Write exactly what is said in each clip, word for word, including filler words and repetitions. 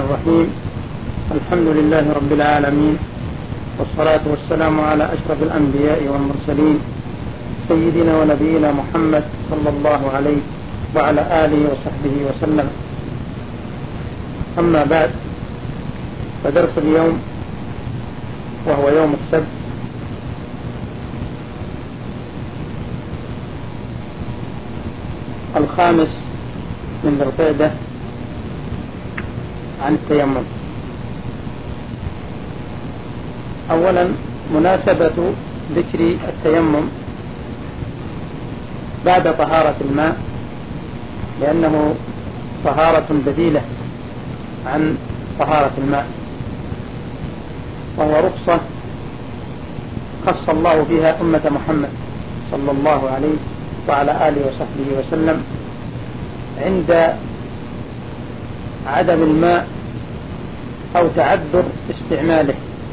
الرحيم. الحمد لله رب العالمين، والصلاة والسلام على أشرف الأنبياء والمرسلين سيدنا ونبينا محمد صلى الله عليه وعلى آله وصحبه وسلم. أما بعد، فدرس اليوم وهو يوم السبت الخامس من ذي القعدة عن التيمم. أولا، مناسبة ذكر التيمم بعد طهارة الماء، لأنه طهارة بديلة عن طهارة الماء، وهو رخصة خص الله بها أمة محمد صلى الله عليه وعلى آله وصحبه وسلم عند عدم الماء أو تعذر استعماله،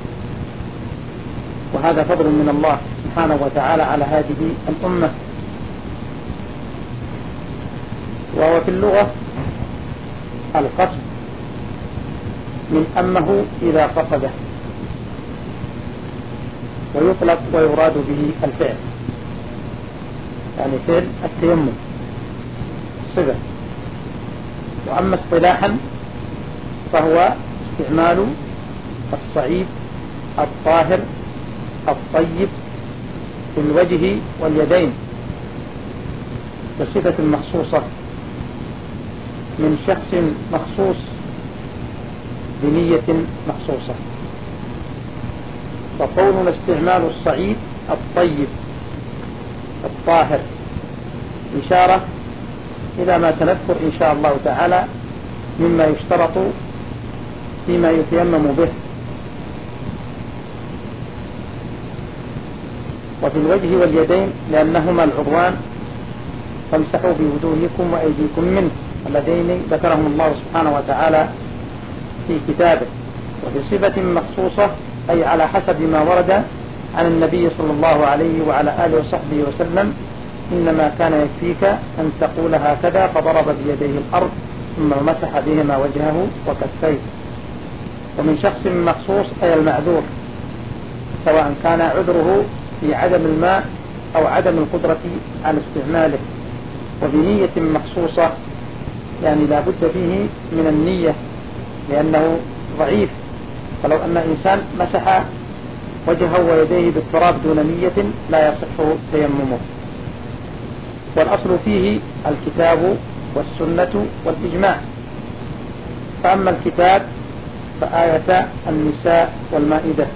وهذا فضل من الله سبحانه وتعالى على هذه الأمة. وهو في اللغة القصد من أمه إذا قصده، ويطلق ويراد به الفعل، يعني فعل التيمم صفة. وأما اصطلاحا فهو استعمال الصعيد الطاهر الطيب في الوجه واليدين بصفة مخصوصة من شخص مخصوص بنية مخصوصة. فقولنا استعمال الصعيد الطيب الطاهر إشارة إلى ما سنذكر إن شاء الله تعالى مما يشترط فيما يتيمم به. وفي الوجه واليدين لأنهما العضوان، فامسحوا بوجوهكم وأيديكم منه، اللذين ذكرهم الله سبحانه وتعالى في كتابه، وبصفة مخصوصة أي على حسب ما ورد عن النبي صلى الله عليه وعلى آله وصحبه وسلم: إنما كان يكفيك أن تقول هكذا، فضرب بيديه الأرض ثم مسح بهما وجهه وكفيه. ومن شخص مخصوص أي المعذور، سواء كان عذره في عدم الماء أو عدم القدرة على استعماله، وبنية مخصوصة، يعني لا بد فيه من النية لأنه ضعيف. فلو أن إنسان مسح وجهه ويديه بالتراب دون نية لا يصح تيممه. والأصل فيه الكتاب والسنة والإجماع. فأما الكتاب فآية النساء والمائدة،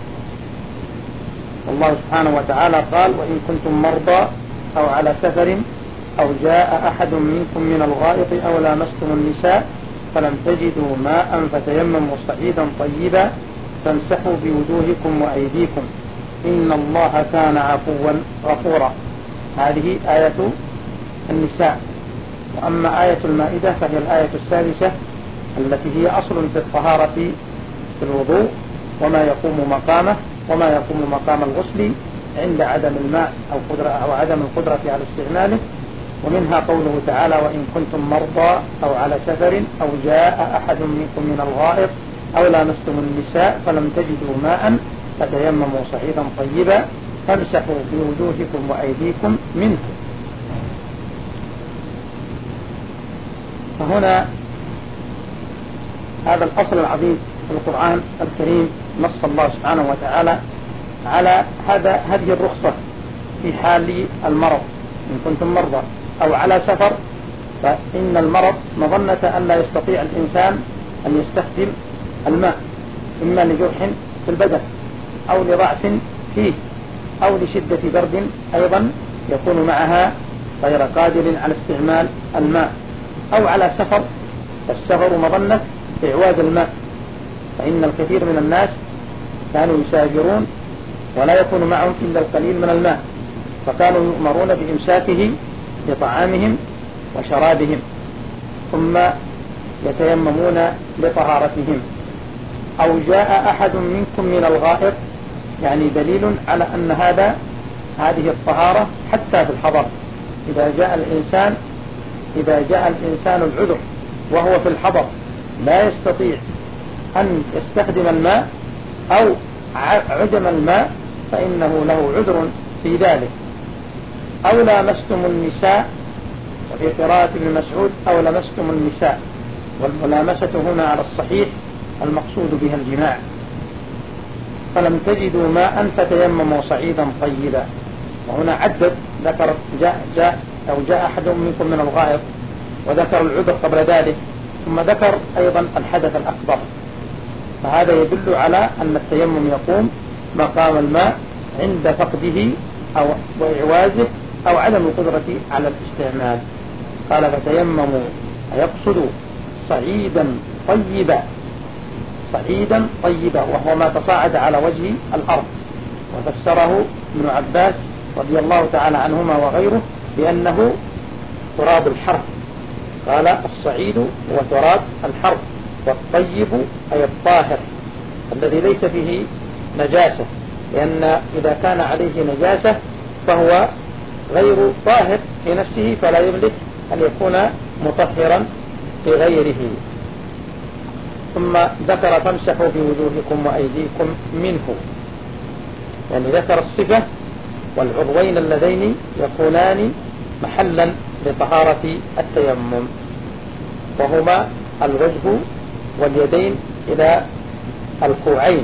والله سبحانه وتعالى قال: وإن كنتم مرضى أو على سفر أو جاء أحد منكم من الغائط أو لامستم النساء فلم تجدوا ماء فتيمموا صعيدا طيبا فامسحوا بوجوهكم وأيديكم إن الله كان عفوا غفورا. هذه آية النساء. وأما آية المائدة فهي الآية السادسة التي هي أصل في الطهارة في الوضوء، وما يقوم مقامه وما يقوم مقام الغسل عند عدم الماء أو قدرة أو عدم القدرة على استعماله. ومنها قوله تعالى: وإن كنتم مرضى أو على سفر أو جاء أحد منكم من الغائط أو لامستم النساء فلم تجدوا ماء فتيمموا صعيدا طيبا فامسحوا بوجوهكم وأيديكم منه. فهنا هذا الأصل العظيم في القرآن الكريم نص الله سبحانه وتعالى على هذا هذه الرخصة في حال المرض، إن كنتم مرضى أو على سفر، فإن المرض مظنة أن لا يستطيع الإنسان أن يستخدم الماء، إما لجرح في البدن أو لضعف فيه أو لشدة برد أيضا يكون معها غير قادر على استعمال الماء، أو على سفر، فالسفر مظنة إعواز الماء، فإن الكثير من الناس كانوا يسافرون ولا يكون معهم إلا القليل من الماء، فكانوا يؤمرون بإمساكه لطعامهم وشرابهم ثم يتيممون لطهارتهم. أو جاء أحد منكم من الغائط، يعني دليل على أن هذا هذه الطهارة حتى في الحضر. إذا جاء الإنسان إذا جاء الإنسان العذر وهو في الحضر لا يستطيع أن يستخدم الماء أو عدم الماء فإنه له عذر في ذلك. أو لامستم النساء، وفي قراءة ابن مسعود أو لمستم النساء، والملامسة هنا على الصحيح المقصود بها الجماع. فلم تجدوا ماء فتيمموا صعيدا طيبا. وهنا عدد، ذكر جاء, جاء أو جاء أحد منكم من الغائط، وذكر العذر قبل ذلك، ثم ذكر أيضا الحدث الأكبر. فهذا يدل على أن التيمم يقوم مقام الماء عند فقده أو وإعوازه أو عدم القدرة على الاستعمال. قال فتيمموا، يقصد صعيدا طيبا، صعيدا طيبا، وهو ما تصاعد على وجه الأرض. وفسره ابن عباس رضي الله تعالى عنهما وغيره بأنه تراب الحرث. قال الصعيد هو تراب الحرث، والطيب أي الطاهر الذي ليس فيه نجاسة، لأن إذا كان عليه نجاسة فهو غير طاهر في نفسه، فلا يملك أن يكون مطهرا في غيره. ثم ذكر فامسحوا بوجوهكم وأيديكم منه، يعني ذكر الصفة والعضوين اللذين يكونان محلا لطهارة التيمم، وهما الوجه واليدين إلى الكوعين.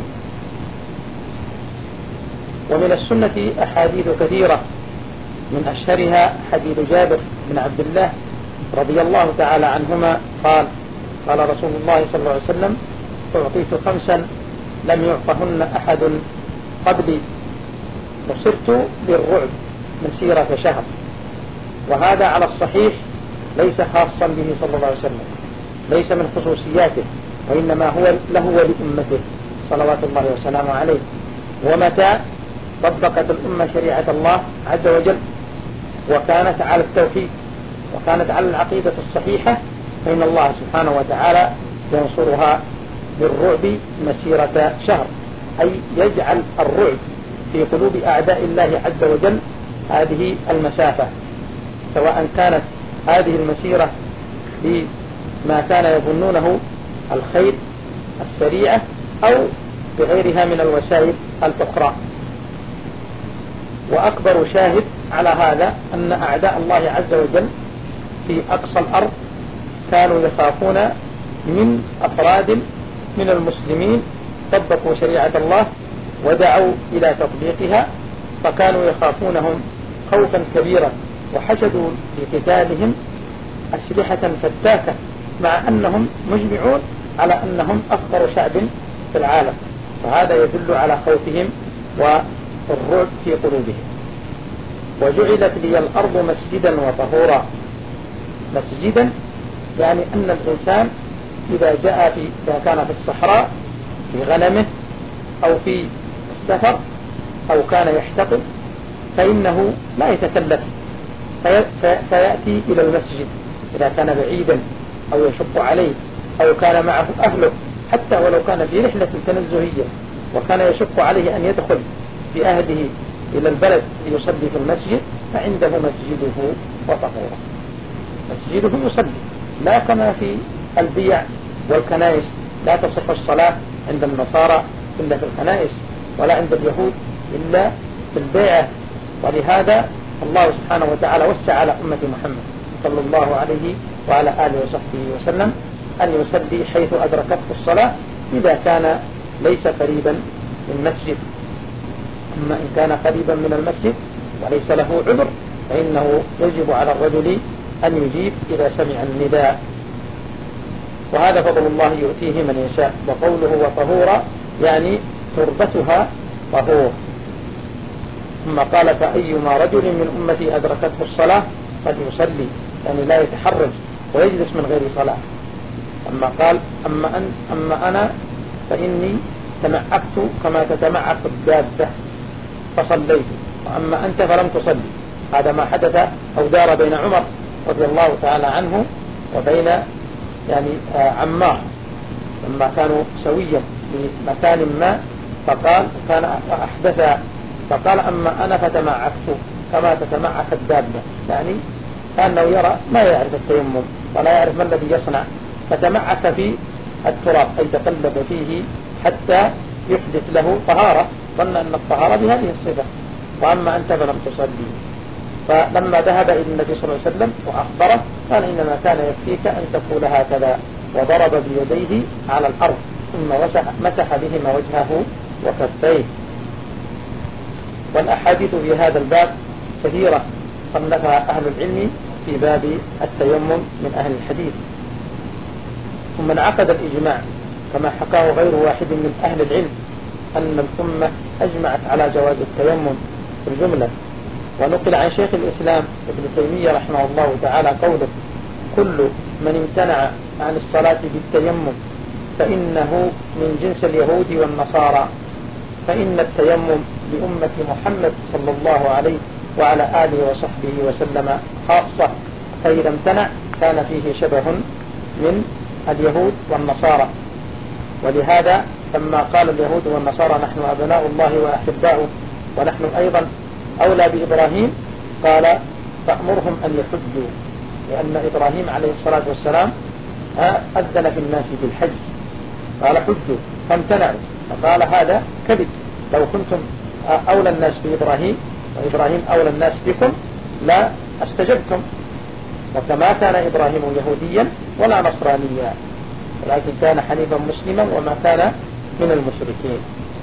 ومن السنة أحاديث كثيرة، من أشهرها حديث جابر بن عبد الله رضي الله تعالى عنهما قال قال رسول الله صلى الله عليه وسلم أعطيت خمسا لم يعطهن أحد قبلي، وصرت بالرعب مسيرة شهر. وهذا على الصحيح ليس خاصا به صلى الله عليه وسلم، ليس من خصوصياته، وإنما هو له ولأمته صلوات الله وسلامه عليه. ومتى طبقت الأمة شريعة الله عز وجل وكانت على التوحيد وكانت على العقيدة الصحيحة، فإن الله سبحانه وتعالى ينصرها بالرعب مسيرة شهر، أي يجعل الرعب في قلوب أعداء الله عز وجل هذه المسافة، سواء كانت هذه المسيرة بما كان يظنونه الخير السريعة أو بغيرها من الوسائل الأخرى. وأكبر شاهد على هذا أن أعداء الله عز وجل في أقصى الأرض كانوا يخافون من أفراد من المسلمين طبقوا شريعة الله ودعوا إلى تطبيقها، فكانوا يخافونهم خوفا كبيرا، وحشدوا لقتالهم أسلحة فتاكة، مع أنهم مجمعون على أنهم أفقر شعب في العالم. فهذا يدل على خوفهم والرعب في قلوبهم. وجعلت لي الأرض مسجدا وطهورا. مسجدا يعني أن الإنسان إذا جاء في إذا كان في الصحراء في غنمه أو في السفر أو كان يحتقل، فإنه لا يتكلف فيأتي إلى المسجد إذا كان بعيدا أو يشق عليه أو كان معه أهله، حتى ولو كان في رحلة تنزهية وكان يشق عليه أن يدخل بأهله إلى البلد ليصلي في المسجد، فعنده مسجده وطهوره. مسجده يصلي، لا كما في البيع والكنائس، لا تصح الصلاة عند النصارى إلا في الكنائس، ولا عند اليهود إلا في البيعة. ولهذا الله سبحانه وتعالى وسع على أمة محمد صلى الله عليه وعلى آله وصحبه وسلم أن يصلي حيث أدركته الصلاة إذا كان ليس قريبا من مسجد. أما إن كان قريبا من المسجد وليس له عذر فإنه يجب على الرجل أن يجيب إذا سمع النداء، وهذا فضل الله يؤتيه من يشاء. وقوله وطهورا يعني تربتها طهور. ثم قال فأيما رجل من أمتي أدركته الصلاة فليصلي، يعني لا يتحرج ويجلس من غير صلاة. أما قال أما, أن أما أنا فإني تمعكت كما تتمعك الدابة فصليت، وأما أنت فلم تصلي. هذا ما حدث أو دار بين عمر رضي الله تعالى عنه وبين يعني عمار لما كانوا سويا في مكان ما، فقال كان أحدث فقال أما أنا فتمعكت كما تتمعك الدابة، يعني كأنه يرى ما يعرف التيمم ولا يعرف ما الذي يصنع، فتمعك في التراب أي تقلب فيه حتى يحدث له طهارة، ظن أن الطهارة بهذه الصفة، وأما أنت فلم تصلي. فلما ذهب إلى النبي صلى الله عليه وسلم وأخبره قال إنما كان يكفيك أن تقول هكذا، وضرب بيديه على الأرض ثم مسح بهما وجهه وكفيه. والأحاديث في هذا الباب كثيرة صنفها أهل العلم في باب التيمم من أهل الحديث. ثم انعقد الإجماع كما حكاه غير واحد من أهل العلم أن الأمة أجمعت على جواز التيمم في الجملة. ونقل عن شيخ الإسلام ابن تيمية رحمه الله تعالى قوله: كل من امتنع عن الصلاة بالتيمم فإنه من جنس اليهود والنصارى، فإن التيمم لأمة محمد صلى الله عليه وعلى آله وصحبه وسلم خاصة، فإذا امتنع كان فيه شبه من اليهود والنصارى. ولهذا لما قال اليهود والنصارى نحن أبناء الله وأحباؤه ونحن أيضا أولى بإبراهيم، قال: فأمرهم أن يحجوا، لأن إبراهيم عليه الصلاة والسلام أذن في الناس بالحج، قال: حجوا، فامتنعوا، فقال: هذا كذب، لو كنتم أولى الناس بإبراهيم وإبراهيم أولى الناس بكم لا استجبتم. وكما كان إبراهيم يهوديا ولا نصرانيا، ولكن كان حنيفا مسلما وما كان من المشركين.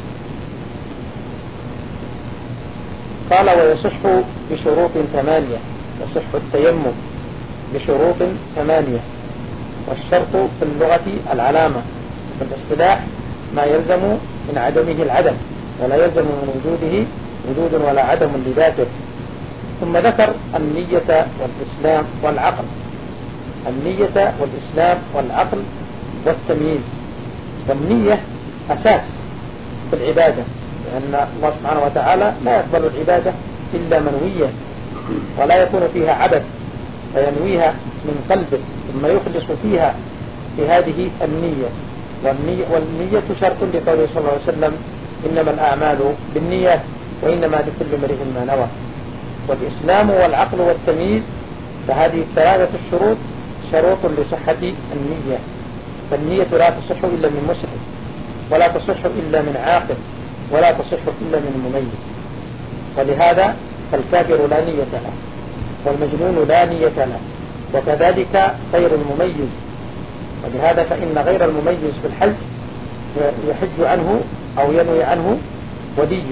قال: ويصح بشروط ثمانية، يصح التيمم بشروط ثمانية. والشرط في اللغة العلامة، في الاصطلاح ما يلزم من عدمه العدم، ولا يلزم من وجوده وجود ولا عدم لذاته. ثم ذكر النية والإسلام والعقل، النية والإسلام والعقل والتمييز. والنية أساس في العبادة، لأن الله سبحانه وتعالى لا يقبل العبادة إلا منوية، ولا يكون فيها عبث، فينويها من قلبه ثم يخلص فيها بهذه النية. والنية, والنية شرط لقوله صلى الله عليه وسلم: إنما الأعمال بالنية وإنما لكل امرئ ما نوى. والإسلام والعقل والتمييز، فهذه الثلاثة الشروط شروط لصحة النية. فالنية لا تصح إلا من مسلم، ولا تصح إلا من عاقل، ولا تصح إلا من مميز. ولهذا فالكافر لا نية له، والمجنون لا نية له، وكذلك غير المميز. ولهذا فإن غير المميز في الحج يحج عنه أو ينوي عنه وليه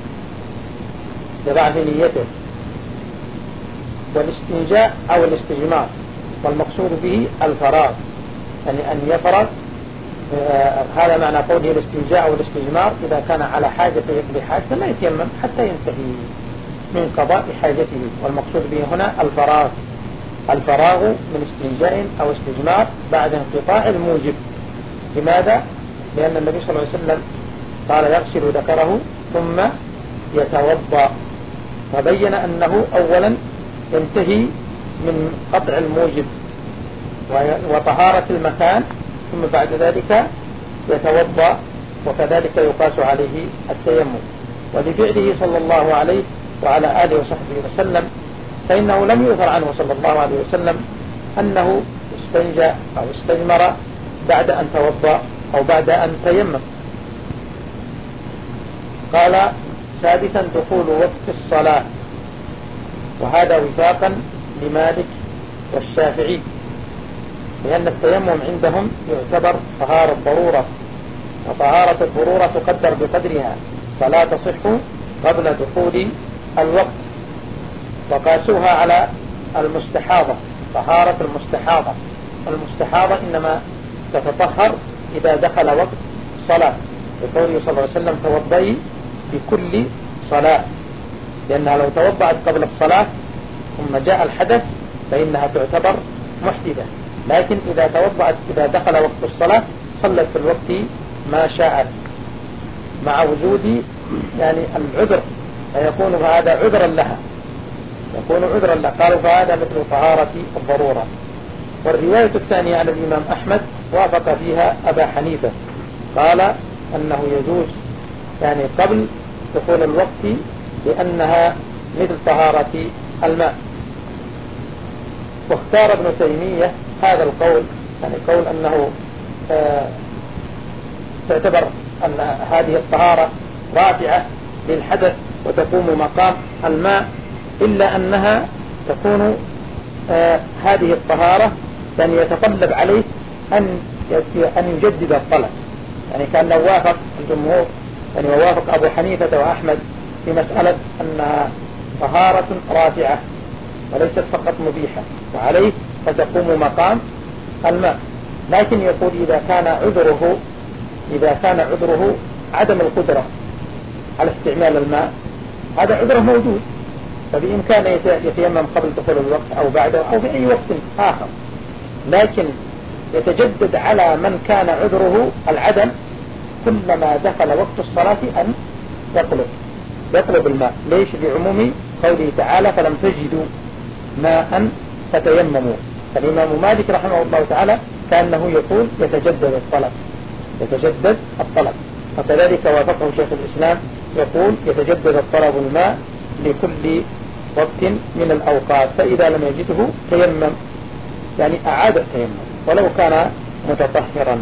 لضعف نيته. والاستنجاء أو الاستجمار، والمقصود به الفراغ، يعني أن يفرغ. آه هذا معنى قوله الاستنجاء أو الاستجمار: إذا كان على حاجة يقضي حاجة لا يتيمم حتى ينتهي من قضاء حاجته. والمقصود به هنا الفراغ، الفراغ من استنجاء أو استجمار بعد انقطاع الموجب. لماذا؟ لأن النبي صلى الله عليه وسلم قال: يغسل ذكره ثم يتوضأ، فبين أنه أولا ينتهي من قطع الموجب وطهارة المكان، ثم بعد ذلك يتوضأ، وكذلك يقاس عليه التيمم. ولفعله صلى الله عليه وعلى آله وصحبه وسلم، فإنه لم يؤثر عنه صلى الله عليه وسلم أنه استنجى أو استجمر بعد أن توضأ أو بعد أن تيمم. قال: سادسا دخول وقت الصلاة، وهذا وفاقا لمالك والشافعي، لأن التيمم عندهم يعتبر طهارة ضرورة، وطهارة الضرورة تقدر بقدرها، فلا تصح قبل دخول الوقت. وقاسوها على المستحاضة، طهارة المستحاضة، المستحاضة إنما تتطهر إذا دخل وقت صلاة، بقوله صلى الله عليه وسلم: توضئي بكل صلاة، لأنها لو توضأت قبل الصلاة ثم جاء الحدث فإنها تعتبر محدثة. لكن إذا توضأت إذا دخل وقت الصلاة صلت في الوقت ما شاءت، مع وجود يعني العذر، فيكون هذا عذرا لها، يكون عذرا لها. قالوا: فهذا مثل طهارة الضرورة. والرواية الثانية عن الإمام أحمد وافق فيها أبا حنيفة، قال أنه يجوز يعني قبل دخول الوقت، لأنها مثل طهارة الماء. واختار ابن تيمية هذا القول، يعني قول أنه تعتبر أن هذه الطهارة رافعة للحدث وتقوم مقام الماء، إلا أنها تكون آه هذه الطهارة يعني يتطلب عليه أن أن يجدد الطلب، يعني كان لو وافق الجمهور يعني ووافق أبو حنيفة وأحمد في مسألة أنها طهارة رافعة وليست فقط مبيحة، وعليه فتقوم مقام الماء. لكن يقول إذا كان عذره إذا كان عذره عدم القدرة على استعمال الماء، هذا عذره موجود، فبإمكانه يتيمم قبل دخول الوقت أو بعده أو في أي وقت آخر، لكن يتجدد على من كان عذره العدم كلما دخل وقت الصلاة أن يطلب يطلب الماء. ليش؟ لعموم قوله تعالى فلم تجدوا ماء فتيمموا. فالإمام مالك رحمه الله تعالى كأنه يقول يتجدد الطلب يتجدد الطلب وكذلك وافقه شيخ الإسلام يقول يتجدد الطلب الماء لكل وقت من الأوقات، فإذا لم يجده تيمم، يعني أعاد التيمم ولو كان متطهرا.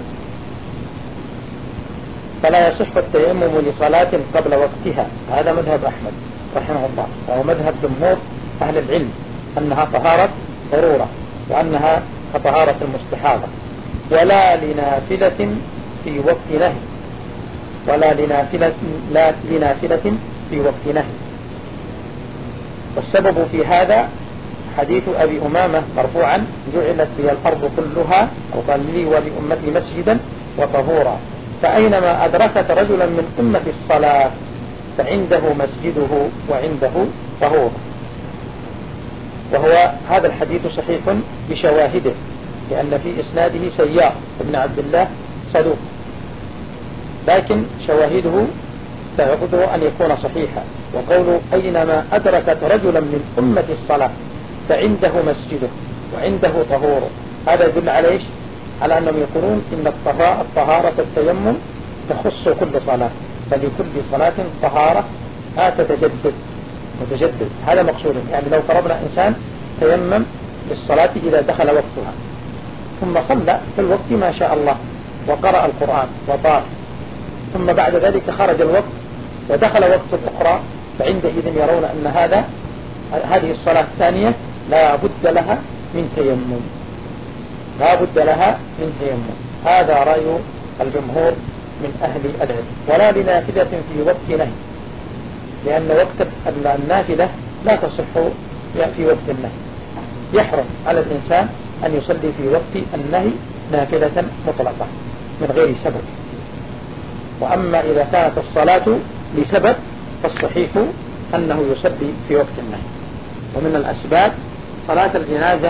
فلا يصح التيمم لصلاة قبل وقتها، هذا مذهب أحمد رحمه الله، وهو مذهب جمهور أهل العلم أنها طهارة ضرورة وأنها كطهارة المستحاضة، ولا لنافلة في وقت نهي ولا لنافلة لا لنافلة في وقت نهي. والسبب في هذا حديث أبي أمامة مرفوعا جعلت لي الأرض كلها أو قال لي ولأمتي مسجدا وطهورا، فأينما أدركت رجلا من أمة الصلاة فعنده مسجده وعنده طهور. وهو هذا الحديث صحيح بشواهده، لأن في إسناده سيار ابن عبد الله صدوق، لكن شواهده تعقده أن يكون صحيحا. وقول أينما أدركت رجلا من أمة الصلاة فعنده مسجده وعنده طهوره، هذا يدل على إيش؟ على أنهم يقولون إن الطهارة التيمم تخص كل صلاة، فلكل صلاة طهارة ها تتجدد متجدد. هذا مقصود. يعني لو فرضنا إنسان تيمم للصلاة إذا دخل وقتها ثم صلى في الوقت ما شاء الله وقرأ القرآن وطاف، ثم بعد ذلك خرج الوقت ودخل وقت أخرى، فعندئذ يرون أن هذا هذه الصلاة الثانية لا بد لها من تيمم لا بد لها من تيمم. هذا رأي الجمهور من أهل العلم. ولا لنافلة في وقت نهي، لأن وقت النافلة لا تصح في وقت النهي، يحرم على الإنسان أن يصلي في وقت النهي نافلة مطلقة من غير سبب. وأما إذا كانت الصلاة لسبب فالصحيح أنه يصلي في وقت النهي. ومن الأسباب صلاة الجنازة،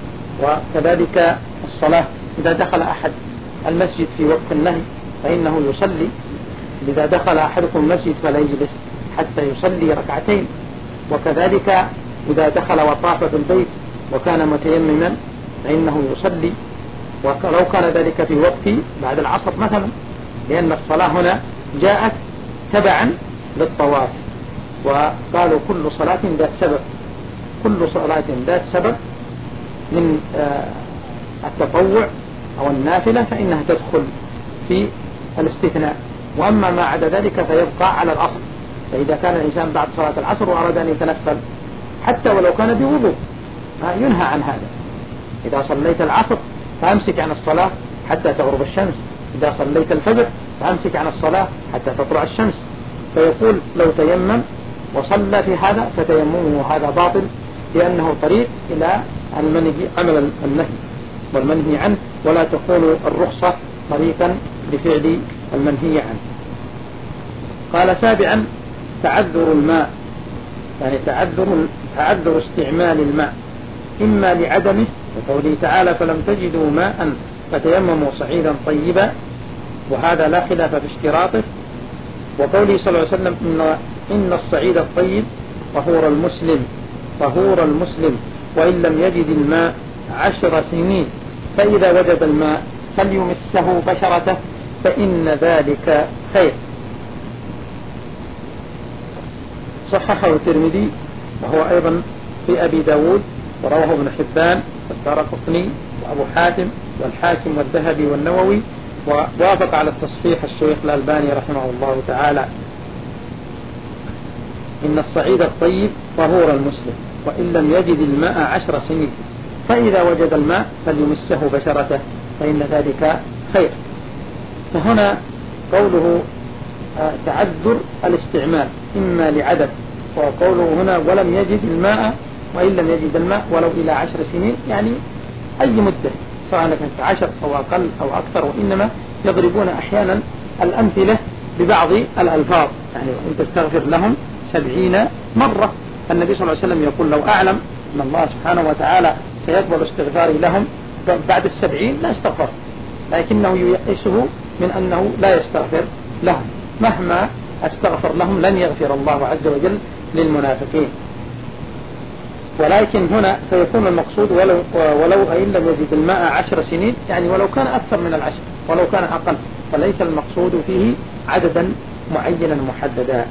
وكذلك الصلاة إذا دخل أحد المسجد في وقت النهي فإنه يصلي. إذا دخل أحدكم المسجد فلا يجلس حتى يصلي ركعتين. وكذلك إذا دخل وطاف بالبيت وكان متيمما فإنه يصلي، ولو كان ذلك في وقت بعد العصر مثلا، لأن الصلاة هنا جاءت تبعا للطواف. وقالوا كل صلاة ذات سبب كل صلاة ذات سبب من التطوع أو النافلة فإنها تدخل في الاستثناء. وأما ما عدا ذلك فيبقى على الأصل. فإذا كان الإنسان بعد صلاة العصر وأراد أن يتنفل حتى ولو كان بوضوء ينهى عن هذا. إذا صليت العصر فأمسك عن الصلاة حتى تغرب الشمس، إذا صليت الفجر فأمسك عن الصلاة حتى تطلع الشمس. فيقول لو تيمم وصلى في هذا فتيممه هذا باطل، لأنه طريق إلى المنهي عمل النهي والمنهي عنه، ولا تكون الرخصة طريقا لفعل المنهي عنه. قال سابعا تعذر الماء، يعني تعذر تعذر استعمال الماء إما لعدمه، وقوله تعالى فلم تجدوا ماء فتيمموا صعيدا طيبا، وهذا لا خلاف في اشتراطه. وقوله صلى الله عليه وسلم إن, إن الصعيد الطيب طهور المسلم طهور المسلم وإن لم يجد الماء عشر سنين، فإذا وجد الماء فليمسه بشرته فإن ذلك خير. صححه الترمذي وهو أيضا في أبي داود، ورواه ابن حبان والدارقطني وأبو حاتم والحاكم والذهبي والنووي ووافق على التصحيح الشيخ الألباني رحمه الله تعالى: إن الصعيد الطيب طهور المسلم وإن لم يجد الماء عشر سنين، فإذا وجد الماء فليمسه بشرته فإن ذلك خير. فهنا قوله تعذر الاستعمال إما لعدد، وقوله هنا ولم يجد الماء وإن لم يجد الماء ولو إلى عشر سنين، يعني أي مدة سواء كانت عشر أو أقل أو أكثر، وإنما يضربون أحيانا الأمثلة ببعض الألفاظ، يعني أن تستغفر لهم سبعين مرة. النبي صلى الله عليه وسلم يقول: لو أعلم أن الله سبحانه وتعالى سيقبل استغفاري لهم بعد السبعين لا استغفر، لكنه ييأسه من أنه لا يستغفر لهم، مهما استغفر لهم لن يغفر الله عز وجل للمنافقين. ولكن هنا سيكون المقصود ولو, ولو إن لم يجد الماء عشر سنين، يعني ولو كان أكثر من العشر ولو كان أقل، فليس المقصود فيه عددا معينا محددا.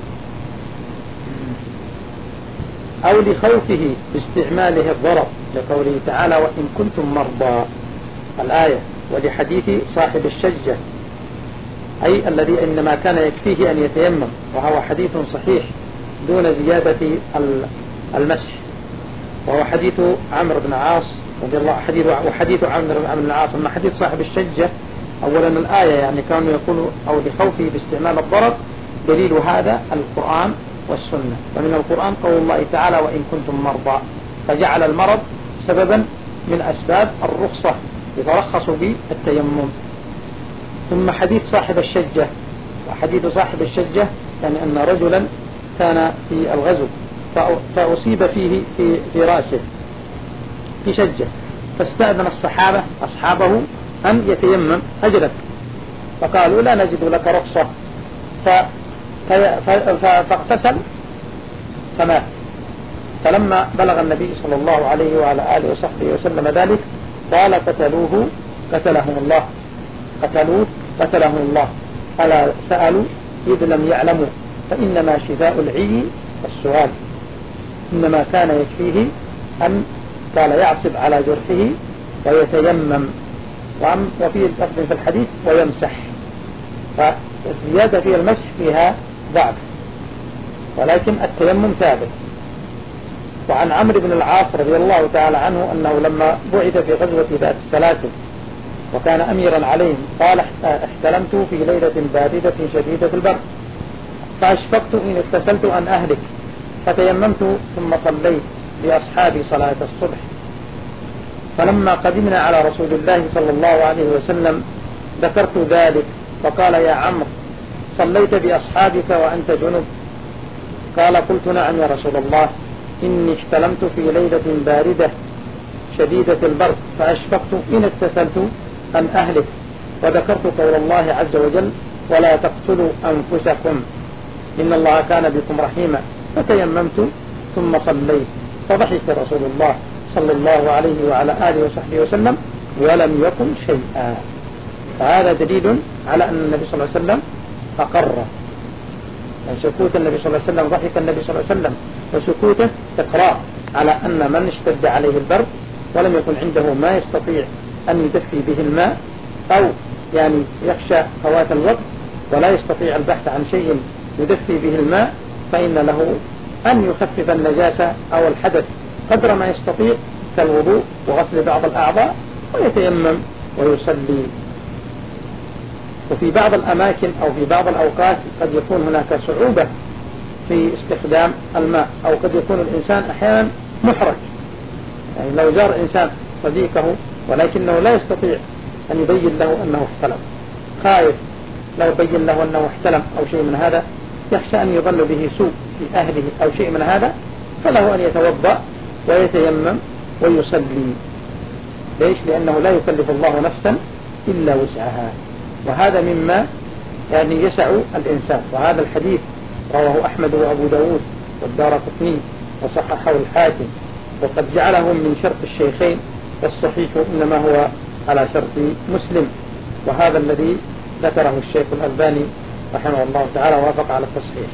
أو لخوفه باستعماله الضرر، لقوله تعالى: وإن كنتم مرضى، الآية، ولحديث صاحب الشجة، أي الذي إنما كان يكفيه أن يتيمم، وهو حديث صحيح دون زيادة المسح، وهو حديث عمرو بن عاص رضي الله حديث وحديث عمرو بن العاص. أما حديث صاحب الشجة أولا الآية يعني كانوا يقولوا أو لخوفه باستعمال الضرر، دليل هذا القرآن والسنة. ومن القرآن قول الله تعالى: وإن كنتم مرضى، فجعل المرض سببا من أسباب الرخصة يترخص بالتيمم. ثم حديث صاحب الشجة، وحديث صاحب الشجة يعني أن رجلا كان في الغزو فأصيب فيه في, في رأسه في شجة، فاستأذن الصحابة أصحابه أن يتيمم أجرك، فقالوا: لا نجد لك رخصة، فاغتسل فمات. فلما بلغ النبي صلى الله عليه وعلى آله وصحبه وسلم ذلك قال: قتلوه قتلهم الله، قتلوه قتلهم الله، ألا سألوا إذ لم يعلموا، فإنما شفاء العي السؤال. إنما كان يكفيه أن قال يعصب على جرحه ويتيمم، وفي لفظ في الحديث ويمسح، فالزيادة في المسح فيها ضعف، ولكن التيمم ثابت. وعن عمرو بن العاص رضي الله تعالى عنه أنه لما بعث في غزوة ذات السلاسل وكان أميرا عليهم قال: احتلمت في ليلة باردة شديدة البرد، فأشفقت إن اغتسلت أن أهلك، فتيممت ثم صليت بأصحابي صلاة الصبح. فلما قدمنا على رسول الله صلى الله عليه وسلم ذكرت ذلك، فقال: يا عمرو، صليت بأصحابك وأنت جنب؟ قال: قلت: نعم يا رسول الله، إني احتلمت في ليلة باردة شديدة البرد، فأشفقت إن اغتسلت أن أهلك، وذكرت قول الله عز وجل: ولا تقتلوا أنفسكم إن الله كان بكم رحيما، فتيممت ثم صليت. فضحك رسول الله صلى الله عليه وعلى آله وصحبه وسلم ولم يقل شيئا. فهذا دليل على أن النبي صلى الله عليه وسلم أقر، يعني سكوت النبي صلى الله عليه وسلم، ضحك النبي صلى الله عليه وسلم وسكوته إقرار على أن من اشتد عليه البرد ولم يكن عنده ما يستطيع أن يدفي به الماء، أو يعني يخشى فوات الوقت ولا يستطيع البحث عن شيء يدفي به الماء، فإن له أن يخفف النجاسة أو الحدث قدر ما يستطيع كالوضوء وغسل بعض الأعضاء ويتيمم ويصلي. وفي بعض الأماكن أو في بعض الأوقات قد يكون هناك صعوبة في استخدام الماء، أو قد يكون الإنسان أحيانا محرج، يعني لو زار إنسان صديقه ولكنه لا يستطيع أن يبين له أنه احتلم، خايف لو بين له أنه احتلم أو شيء من هذا، يخشى أن يظل به سوء في أهله أو شيء من هذا، فله أن يتوضأ ويتيمم ويصلي. ليش؟ لأنه لا يكلف الله نفسا إلا وسعها، وهذا مما يعني يسع الإنسان. وهذا الحديث رواه أحمد وأبو داود والدارقطني وصححه الحاكم، وقد جعله من شرط الشيخين، والصحيح إنما هو على شرط مسلم، وهذا الذي ذكره الشيخ الألباني رحمه الله تعالى وافق على التصحيح.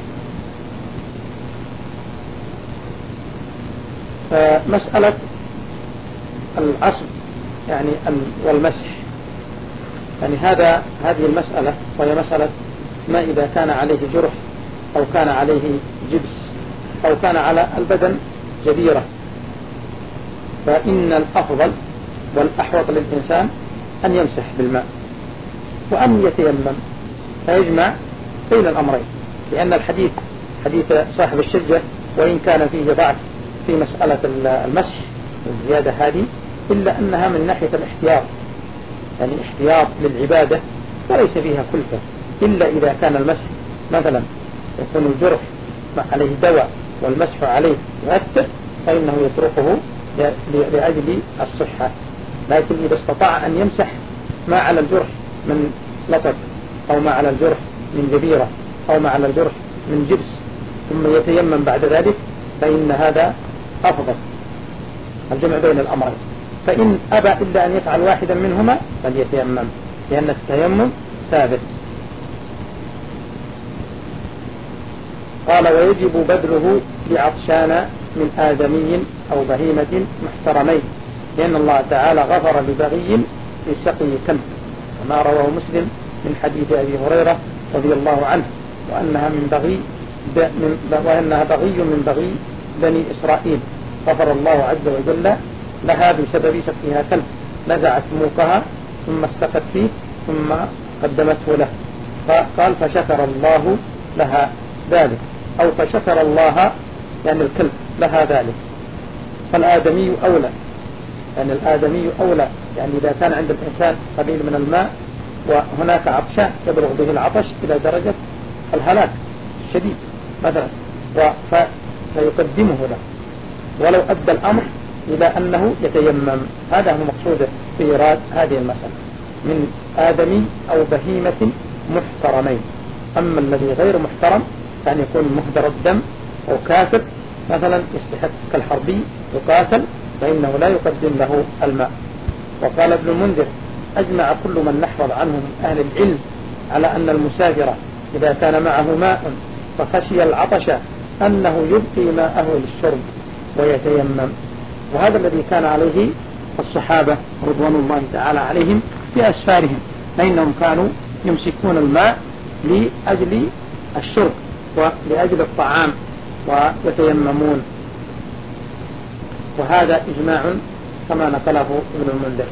مسألة العصب يعني والمسح، يعني هذا هذه المسألة وهي مسألة ما إذا كان عليه جرح أو كان عليه جبس أو كان على البدن جبيرة، فإن الأفضل والأحوط للإنسان أن يمسح بالماء وأن يتيمم، فيجمع بين الأمرين، لأن الحديث حديث صاحب الشجة وإن كان فيه ضعف في مسألة المسح والزيادة هذه، إلا أنها من ناحية الاحتياط، يعني احتياط للعبادة وليس فيها كلفة، إلا إذا كان المسح مثلا يكون الجرح عليه دواء والمسح عليه يؤثر فإنه يتركه لأجل الصحة. لكن إذا استطاع أن يمسح ما على الجرح من لطف أو ما على الجرح من جبيرة أو ما على الجرح من جبس ثم يتيمم بعد ذلك فإن هذا أفضل، الجمع بين الأمرين. فإن أبى إلا أن يفعل واحدا منهما فليتيمم، لأن التيمم ثابت. قال ويجب بذله بعطشان من آدمي أو بهيمة محترمين، لأن الله تعالى غفر لبغي في سقي كلب، وما رواه مسلم من حديث أبي هريرة رضي الله عنه، وأنها من بغي وأنها بغي من بغي بني إسرائيل، غفر الله عز وجل لها بسبب سقيها كلب، نزعت موقها ثم استقت فيه ثم قدمته له، فقال فشكر الله لها ذلك، أو فشكر الله يعني الكلب لها ذلك. فالآدمي أولى، يعني الآدمي أولى، يعني إذا كان عند الإنسان قليل من الماء وهناك عطشان يبلغ به العطش إلى درجة الهلاك الشديد مثلا، فيقدمه له ولو أدى الأمر إلى أنه يتيمم. هذا هو مقصوده في إيراد هذه المسألة، من آدمي أو بهيمة محترمين. أما الذي غير محترم كان يكون مهدر الدم أو كافر مثلا يستحق كالحربي يقاتل، فإنه لا يقدم له الماء. وقال ابن المنذر أجمع كل من نحفظ عنه من أهل العلم على أن المسافر إذا كان معه ماء فخشي العطش أنه يبقي ماءه للشرب ويتيمم. وهذا الذي كان عليه الصحابة رضوان الله تعالى عليهم في أسفارهم، فإنهم كانوا يمسكون الماء لأجل الشرب ولأجل الطعام ويتيممون، وهذا إجماع كما نقله ابن المنذر.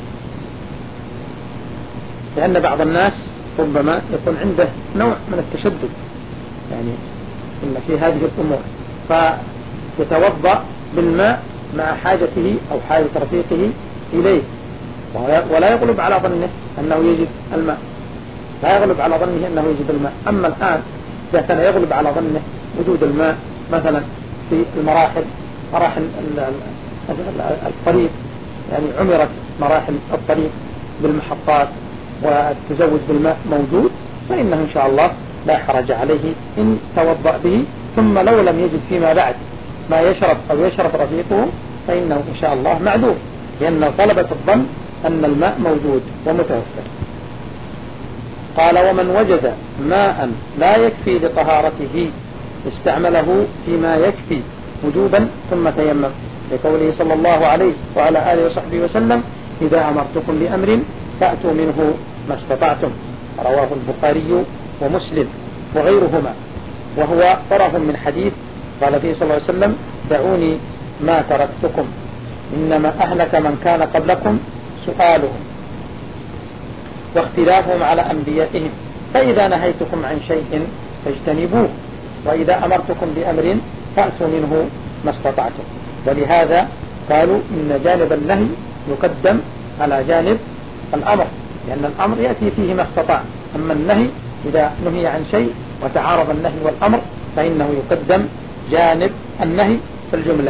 لأن بعض الناس ربما يكون عنده نوع من التشدد يعني إن في هذه الأمور، فيتوضأ بالماء مع حاجته أو حاجة رفيقه إليه، ولا يغلب على ظنه أنه يجد الماء، لا يغلب على ظنه أنه يجد الماء. أما الآن إذا كان يغلب على ظنه وجود الماء مثلا في المراحل مراحل الطريق، يعني عمرت مراحل الطريق بالمحطات والتزود بالماء موجود، فإنه إن شاء الله لا حرج عليه إن توضأ به، ثم لو لم يجد فيما بعد ما يشرب أو يشرب رفيقه فإنه إن شاء الله معذور، لأن غلبة الظن أن الماء موجود ومتوفر. قال ومن وجد ماء لا يكفي لطهارته استعمله فيما يكفي وجوبا ثم تيمم، لقوله صلى الله عليه وعلى آله وصحبه وسلم إذا أمرتكم بأمر فأتوا منه ما استطعتم، رواه البخاري ومسلم وغيرهما. وهو طرف من حديث قال فيه صلى الله عليه وسلم دعوني ما تركتكم إنما أهلك من كان قبلكم سؤالهم واختلافهم على أنبيائهم، فإذا نهيتكم عن شيء فاجتنبوه وإذا أمرتكم بأمر فأتوا منه ما استطعتم. ولهذا قالوا إن جانب النهي يقدم على جانب الأمر، لأن الأمر يأتي فيه ما استطاع، أما النهي إذا نهي عن شيء وتعارض النهي والأمر فإنه يقدم جانب النهي في الجملة.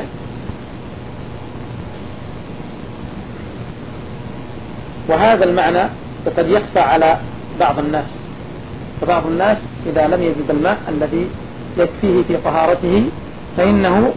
وهذا المعنى قد يخفى على بعض الناس، فبعض الناس إذا لم يجد الماء الذي يكفيه في طهارته فإنه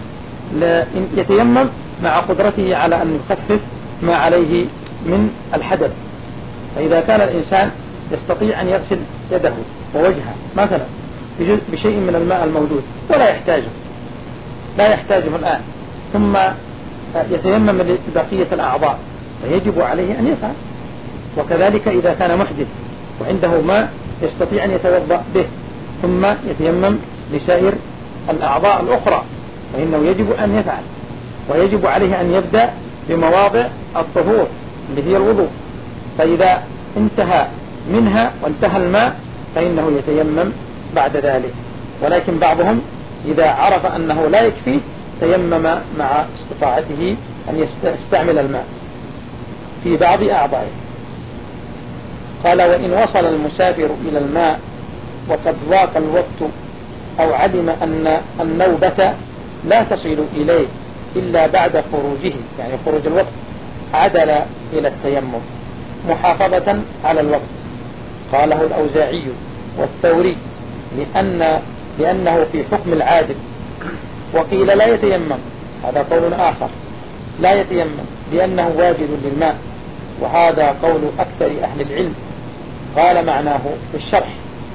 يتيمم مع قدرته على أن يخفف ما عليه من الحدث. فإذا كان الإنسان يستطيع أن يغسل يده ووجهه مثلا بشيء من الماء الموجود ولا يحتاجه لا يحتاجه الآن، ثم يتيمم لبقية الأعضاء، فيجب عليه أن يفعل، وكذلك إذا كان محدث وعنده ماء يستطيع أن يتوضأ به ثم يتيمم لسائر الأعضاء الأخرى، فإنه يجب أن يفعل، ويجب عليه أن يبدأ بمواضع الطهور اللي هي الوضوء، فإذا انتهى منها وانتهى الماء فإنه يتيمم بعد ذلك. ولكن بعضهم إذا عرف أنه لا يكفيه تيمم مع استطاعته أن يستعمل الماء في بعض أعضائه. قال: وإن وصل المسافر إلى الماء وقد ضاق الوقت أو علم أن النوبة لا تصل إليه إلا بعد خروجه، يعني خروج الوقت، عدل إلى التيمم محافظة على الوقت. قاله الأوزاعي والثوري لأن لأنه في حكم العادل. وقيل لا يتيمم، هذا قول آخر، لا يتيمم لأنه واجد للماء، وهذا قول أكثر أهل العلم. قال معناه في الشرح: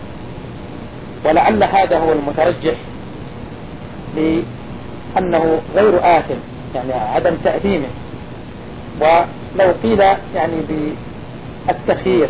ولعل هذا هو المترجح لأنه غير آثم، يعني عدم تأثيمه. ولو قيل يعني بالتخيير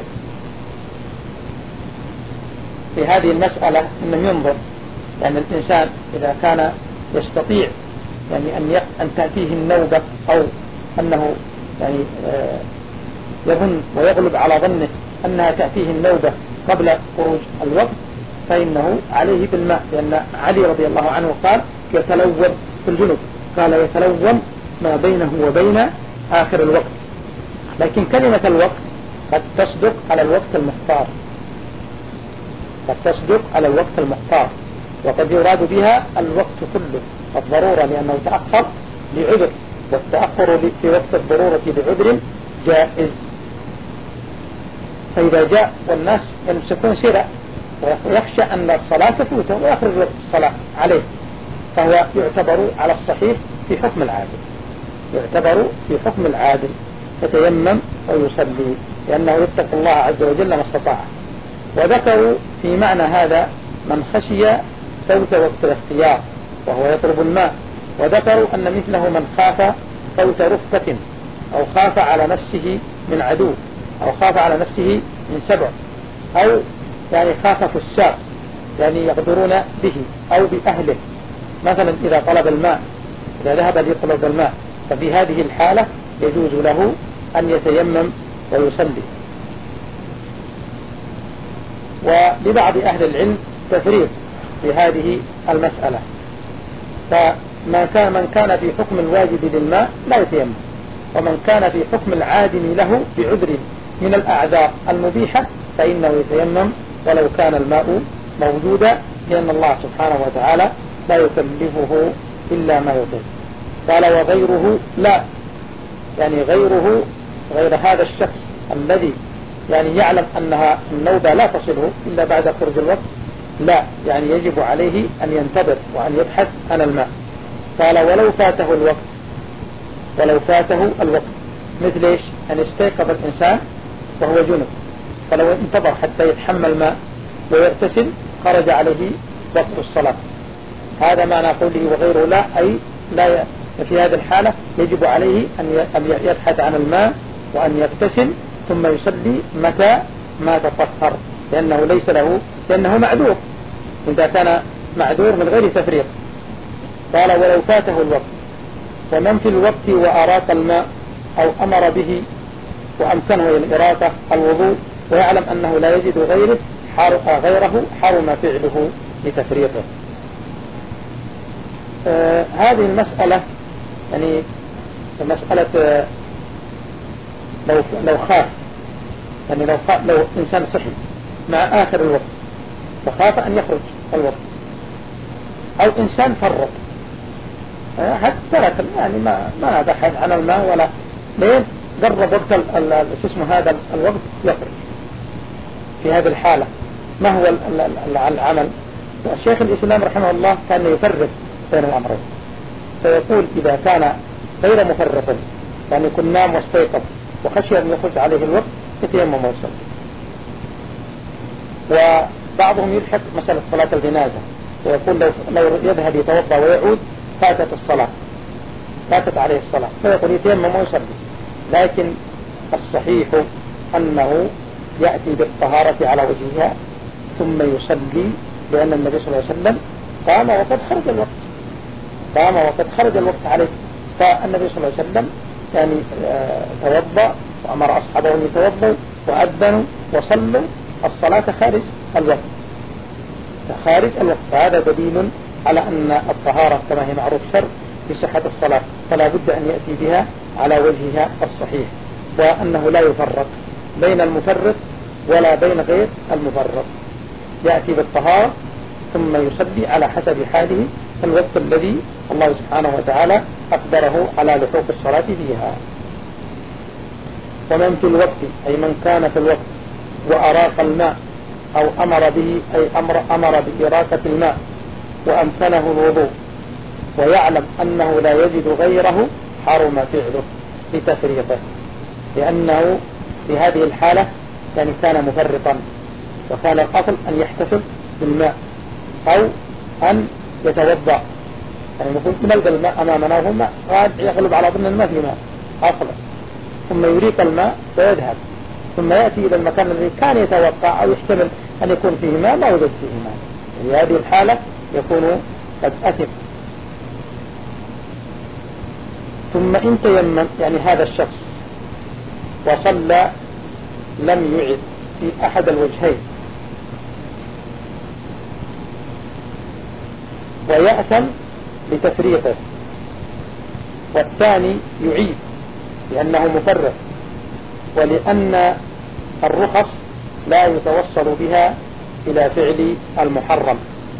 في هذه المسألة أنه ينظر، يعني الإنسان إذا كان يستطيع يعني أن أن تأتيه النوبة، أو أنه يعني يظن ويغلب على ظنه أنها تأتيه النوبة قبل خروج الوقت، فإنه عليه بالماء، لأن علي رضي الله عنه قال: يتلوم في الجنوب، قال يتلوم ما بينه وبين آخر الوقت. لكن كلمة الوقت قد تصدق على الوقت المختار، قد تصدق على الوقت المختار، وقد يراد بها الوقت كله، الضرورة لأنه تأخر لعذر، والتأخر في وقت الضرورة لعذر جائز. فإذا جاء والناس يمسكون سرع ويخشى أن الصلاة تفوته ويخرج وقت الصلاة عليه، فهو يعتبر على الصحيح في حكم العادل، يعتبر في حكم العادل، يتيمم ويصلي لأنه يتقي الله عز وجل ما استطاع. وذكروا في معنى هذا من خشي فوت وقت الاختيار وهو يطلب الماء، وذكروا أن مثله من خاف فوت رفقة، أو خاف على نفسه من عدو، أو خاف على نفسه من سبع، أو يعني خاف فساق يعني يقدرون به أو بأهله. مثلا إذا طلب الماء، إذا ذهب ليطلب الماء، ففي هذه الحالة يجوز له أن يتيمم ويصلي. ولبعض أهل العلم تفريق في هذه المسألة، فمن كان من كان في حكم الواجب للماء لا يتيمم، ومن كان في حكم العادم له بعذر من الأعذار المبيحة فإنه يتيمم ولو كان الماء موجودا، لأن الله سبحانه وتعالى لا يكلفه إلا ما يطيق. قال: وغيره لا، يعني غيره غير هذا الشخص الذي يعني يعلم أنها النوبة لا تصله إلا بعد خروج الوقت، لا، يعني يجب عليه أن ينتظر وأن يبحث عن الماء. قال: ولو فاته الوقت، ولو فاته الوقت مثل إيش؟ أن يستيقظ الإنسان وهو جنب، فلو انتظر حتى يتحمل ماء ويغتسل خرج عليه وقت الصلاة. هذا معنى قوله وغيره لا، أي لا، في هذه الحالة يجب عليه أن يبحث عن الماء وأن يغتسل ثم يصلي متى ما تطهر، لأنه ليس له، لأنه معذور، إذا كان معذور من غير تفريط. قال: ولو فاته الوقت، ومن في الوقت وأراق الماء أو أمر به وأمكنه الإراقة الوضوء ويعلم أنه لا يجد غيره غيره حرم فعله لتفريطه. آه هذه المسألة يعني مسألة آه لو لو خاف، يعني لو خاف لو إنسان صحي مع آخر الوقت وخاف أن يخرج الوقت، أو إنسان فرط آه حتى ترك يعني ما ما بحث عن الماء ولا ليه، جرب وقت اسمه هذا الوقت يخرج. في هذه الحالة ما هو العمل؟ الشيخ الإسلام رحمه الله كان يفرق بين الأمرين، فيقول إذا كان غير مفرط، يعني يكون نام واستيقظ وخشي أن يخرج عليه الوقت يتيمم ويصلي. وبعضهم يلحق مسألة صلاة الجنازة ويقول لو, لو يذهب يتوضأ ويعود فاتت الصلاة، فاتت عليه الصلاة، فيقول يتيمم ويصلي. لكن الصحيح أنه يأتي بالطهارة على وجهها ثم يصلي، لأن النبي صلى الله عليه وسلم قام وقد خرج الوقت قام وقد خرج الوقت عليه. فالنبي صلى الله عليه وسلم يعني توضأ وأمر أصحابه أن يتوضأوا وأذنوا وصلوا الصلاة خارج الوقت خارج الوقت. هذا دليل على أن الطهارة كما هي معروف شرط في صحة الصلاة، فلا بد أن يأتي بها على وجهها الصحيح، وأنه لا يفرق بين المفرط ولا بين غير المفرط. يأتي بالطهارة ثم يصلي على حسب حاله في الوقت الذي الله سبحانه وتعالى أقدره على لحوق الصلاة فيها. ومن في الوقت أي من كان في الوقت وأراق الماء أو أمر به أي أمر, أمر بإراقة الماء وأمكنه الوضوء ويعلم أنه لا يجد غيره حرم فعله لتفريطه، لأنه في هذه الحالة يعني كان مفرطا، وكان الأصل أن يحتفظ بالماء أو أن يتوضأ. يعني نقول نلقى الماء أمامنا وهو ماء قاعد يغلب على ظن الماء في ماء أصلا، ثم يريق الماء ويذهب، ثم يأتي إلى المكان الذي كان يتوقع أو يحتمل أن يكون فيه ماء لا يوجد فيه ماء. في هذه الحالة يكون قد أثم. ثم إن تيمم يعني هذا الشخص وصلى لم يعد في أحد الوجهين ويأثم بتفريقه، والثاني يعيد لأنه مفرط، ولأن الرخص لا يتوصل بها إلى فعل المحرم.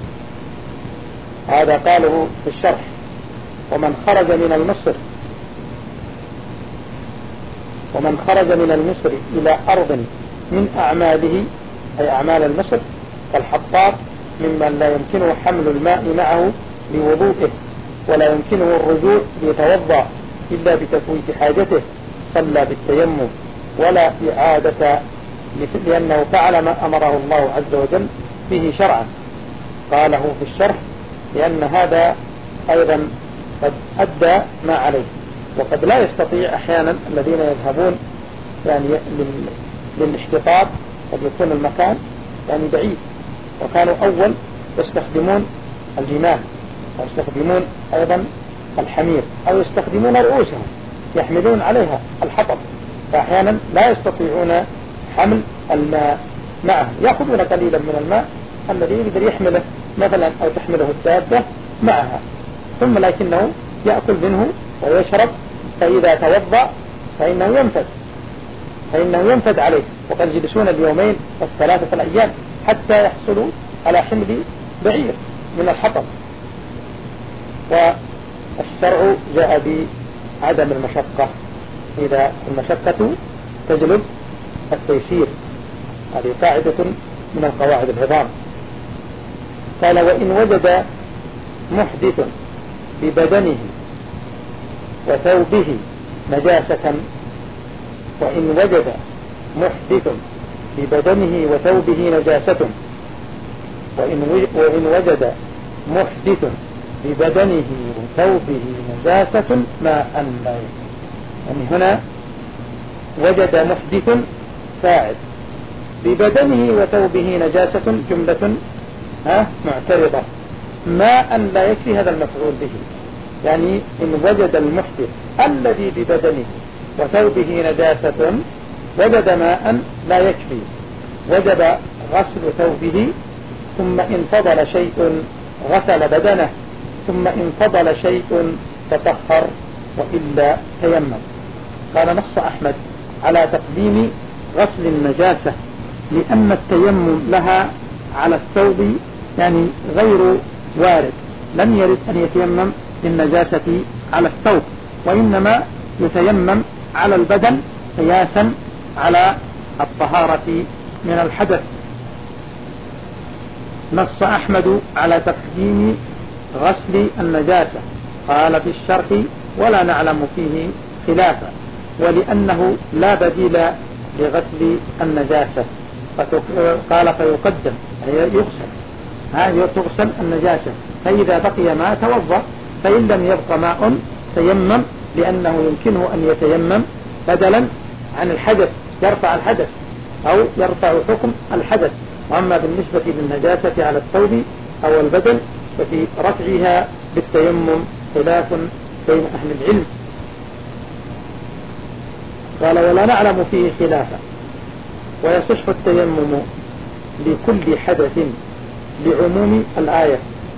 هذا قاله في الشرح. ومن خرج من المصر ومن خرج من المصر إلى أرض من أعماله أي أعمال المصر كالحطاب ممن لا يمكنه حمل الماء معه لوضوئه ولا يمكنه الرجوع ليتوضأ إلا بتفويت حاجته صلى بالتيمم ولا إعادة، لأنه فعل ما أمره الله عز وجل به شرعا. قاله في الشرح لأن هذا أيضا قد أدى ما عليه، وقد لا يستطيع أحيانا الذين يذهبون يعني للاحتطاب قد يكون المكان يعني بعيد، وكانوا أول يستخدمون الجمال ويستخدمون أيضا الحمير أو يستخدمون رؤوسهم يحملون عليها الحطب، فأحيانا لا يستطيعون حمل الماء معه، يأخذون قليلا من الماء الذي يقدر يحمله مثلا أو تحمله الدابة معها، ثم لكنه يأكل منه ويشرب، فإذا توضأ فإنه ينفد فإنه ينفد عليه، وقد يجلسون اليومين والثلاثة الأيام حتى يحصلوا على حمل بعير من الحطب. والشرع جاء بعدم المشقة، إذا المشقة تجلب التيسير، هذه قاعدة من القواعد العظام. قال وإن وجد محدث ببدنه وثوبه نجاسة وإن وجد محدث ببدنه وثوبه نجاسة وإن وإن وجد محدث ببدنه وثوبه نجاسة ماء لا يكفي. يعني هنا وجد محدث فاعل ببدنه وثوبه نجاسة جملة ها معترضة، ماء لا يكفي هذا المفعول به، يعني إن وجد المحدث الذي ببدنه وثوبه نجاسة وجد ماء لا يكفي، وجب غسل ثوبه، ثم إن فضل شيء غسل بدنه، ثم إن فضل شيء تطهر وإلا تيمم. قال نص أحمد على تقديم غسل النجاسة لأن التيمم لها على الثوب يعني غير وارد، لم يرد أن يتيمم للنجاسة على الثوب، وإنما يتيمم على البدن قياسا على الطهارة من الحدث. نص أحمد على تقديم غسل النجاسة، قال في الشرح ولا نعلم فيه خلافا، ولأنه لا بديل لغسل النجاسة، قال فيقدم أي يغسل، هذه تغسل النجاسة، فإذا بقي ماء توضأ، فإن لم يبق ماء تيمم، لأنه يمكنه أن يتيمم بدلا عن الحدث يرفع الحدث أو يرفع حكم الحدث. وأما بالنسبة للنجاسة على الثوب أو البدن ففي رفعها بالتيمم خلاف بين أهل العلم. قال ولا نعلم فيه خلافا ويصح التيمم لكل حدث لعموم الآية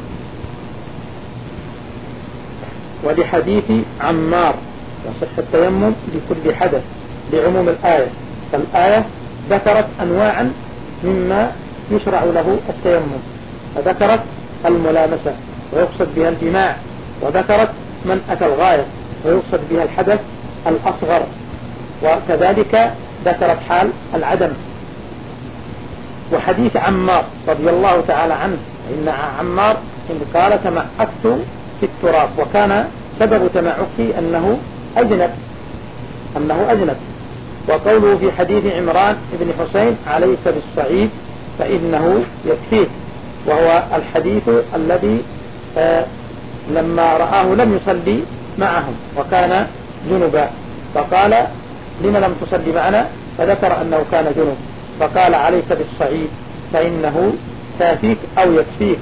ولحديث عمار. يصح التيمم لكل حدث لعموم الآية، فالآية ذكرت أنواعا مما يشرع له التيمم، فذكرت الملامسة ويقصد بها الجماع، وذكرت منأة الغاية ويقصد بها الحدث الأصغر، وكذلك ذكرت حال العدم. وحديث عمار رضي الله تعالى عنه إن عمار إن قال تمعكت في التراب، وكان سبب تمعكي أنه أجنب أنه أجنب وقوله في حديث عمران بن حسين عليك بالصعيد فإنه يكفيك، وهو الحديث الذي آه لما رآه لم يصلي معهم وكان جنبا، فقال لما لم تصلي معنا؟ فذكر أنه كان جنب، فقال عليك بالصعيد فإنه كافيك أو يكفيك.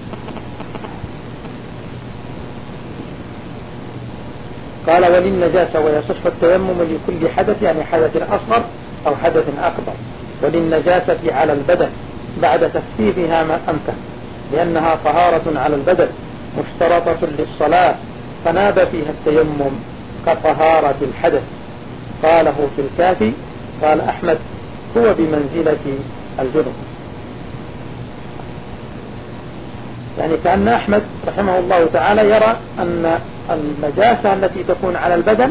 قال وللنجاسة ويصح التيمم لكل حدث، يعني حدث أصغر أو حدث أكبر، وللنجاسة على البدن بعد تخفيفها ما أمكن، لأنها طهارة على البدن مشترطة للصلاة، فناب فيها التيمم كطهارة الحدث. قاله في الكافي. قال أحمد هو بمنزلة الجنب. يعني كأن أحمد رحمه الله تعالى يرى أن النجاسة التي تكون على البدن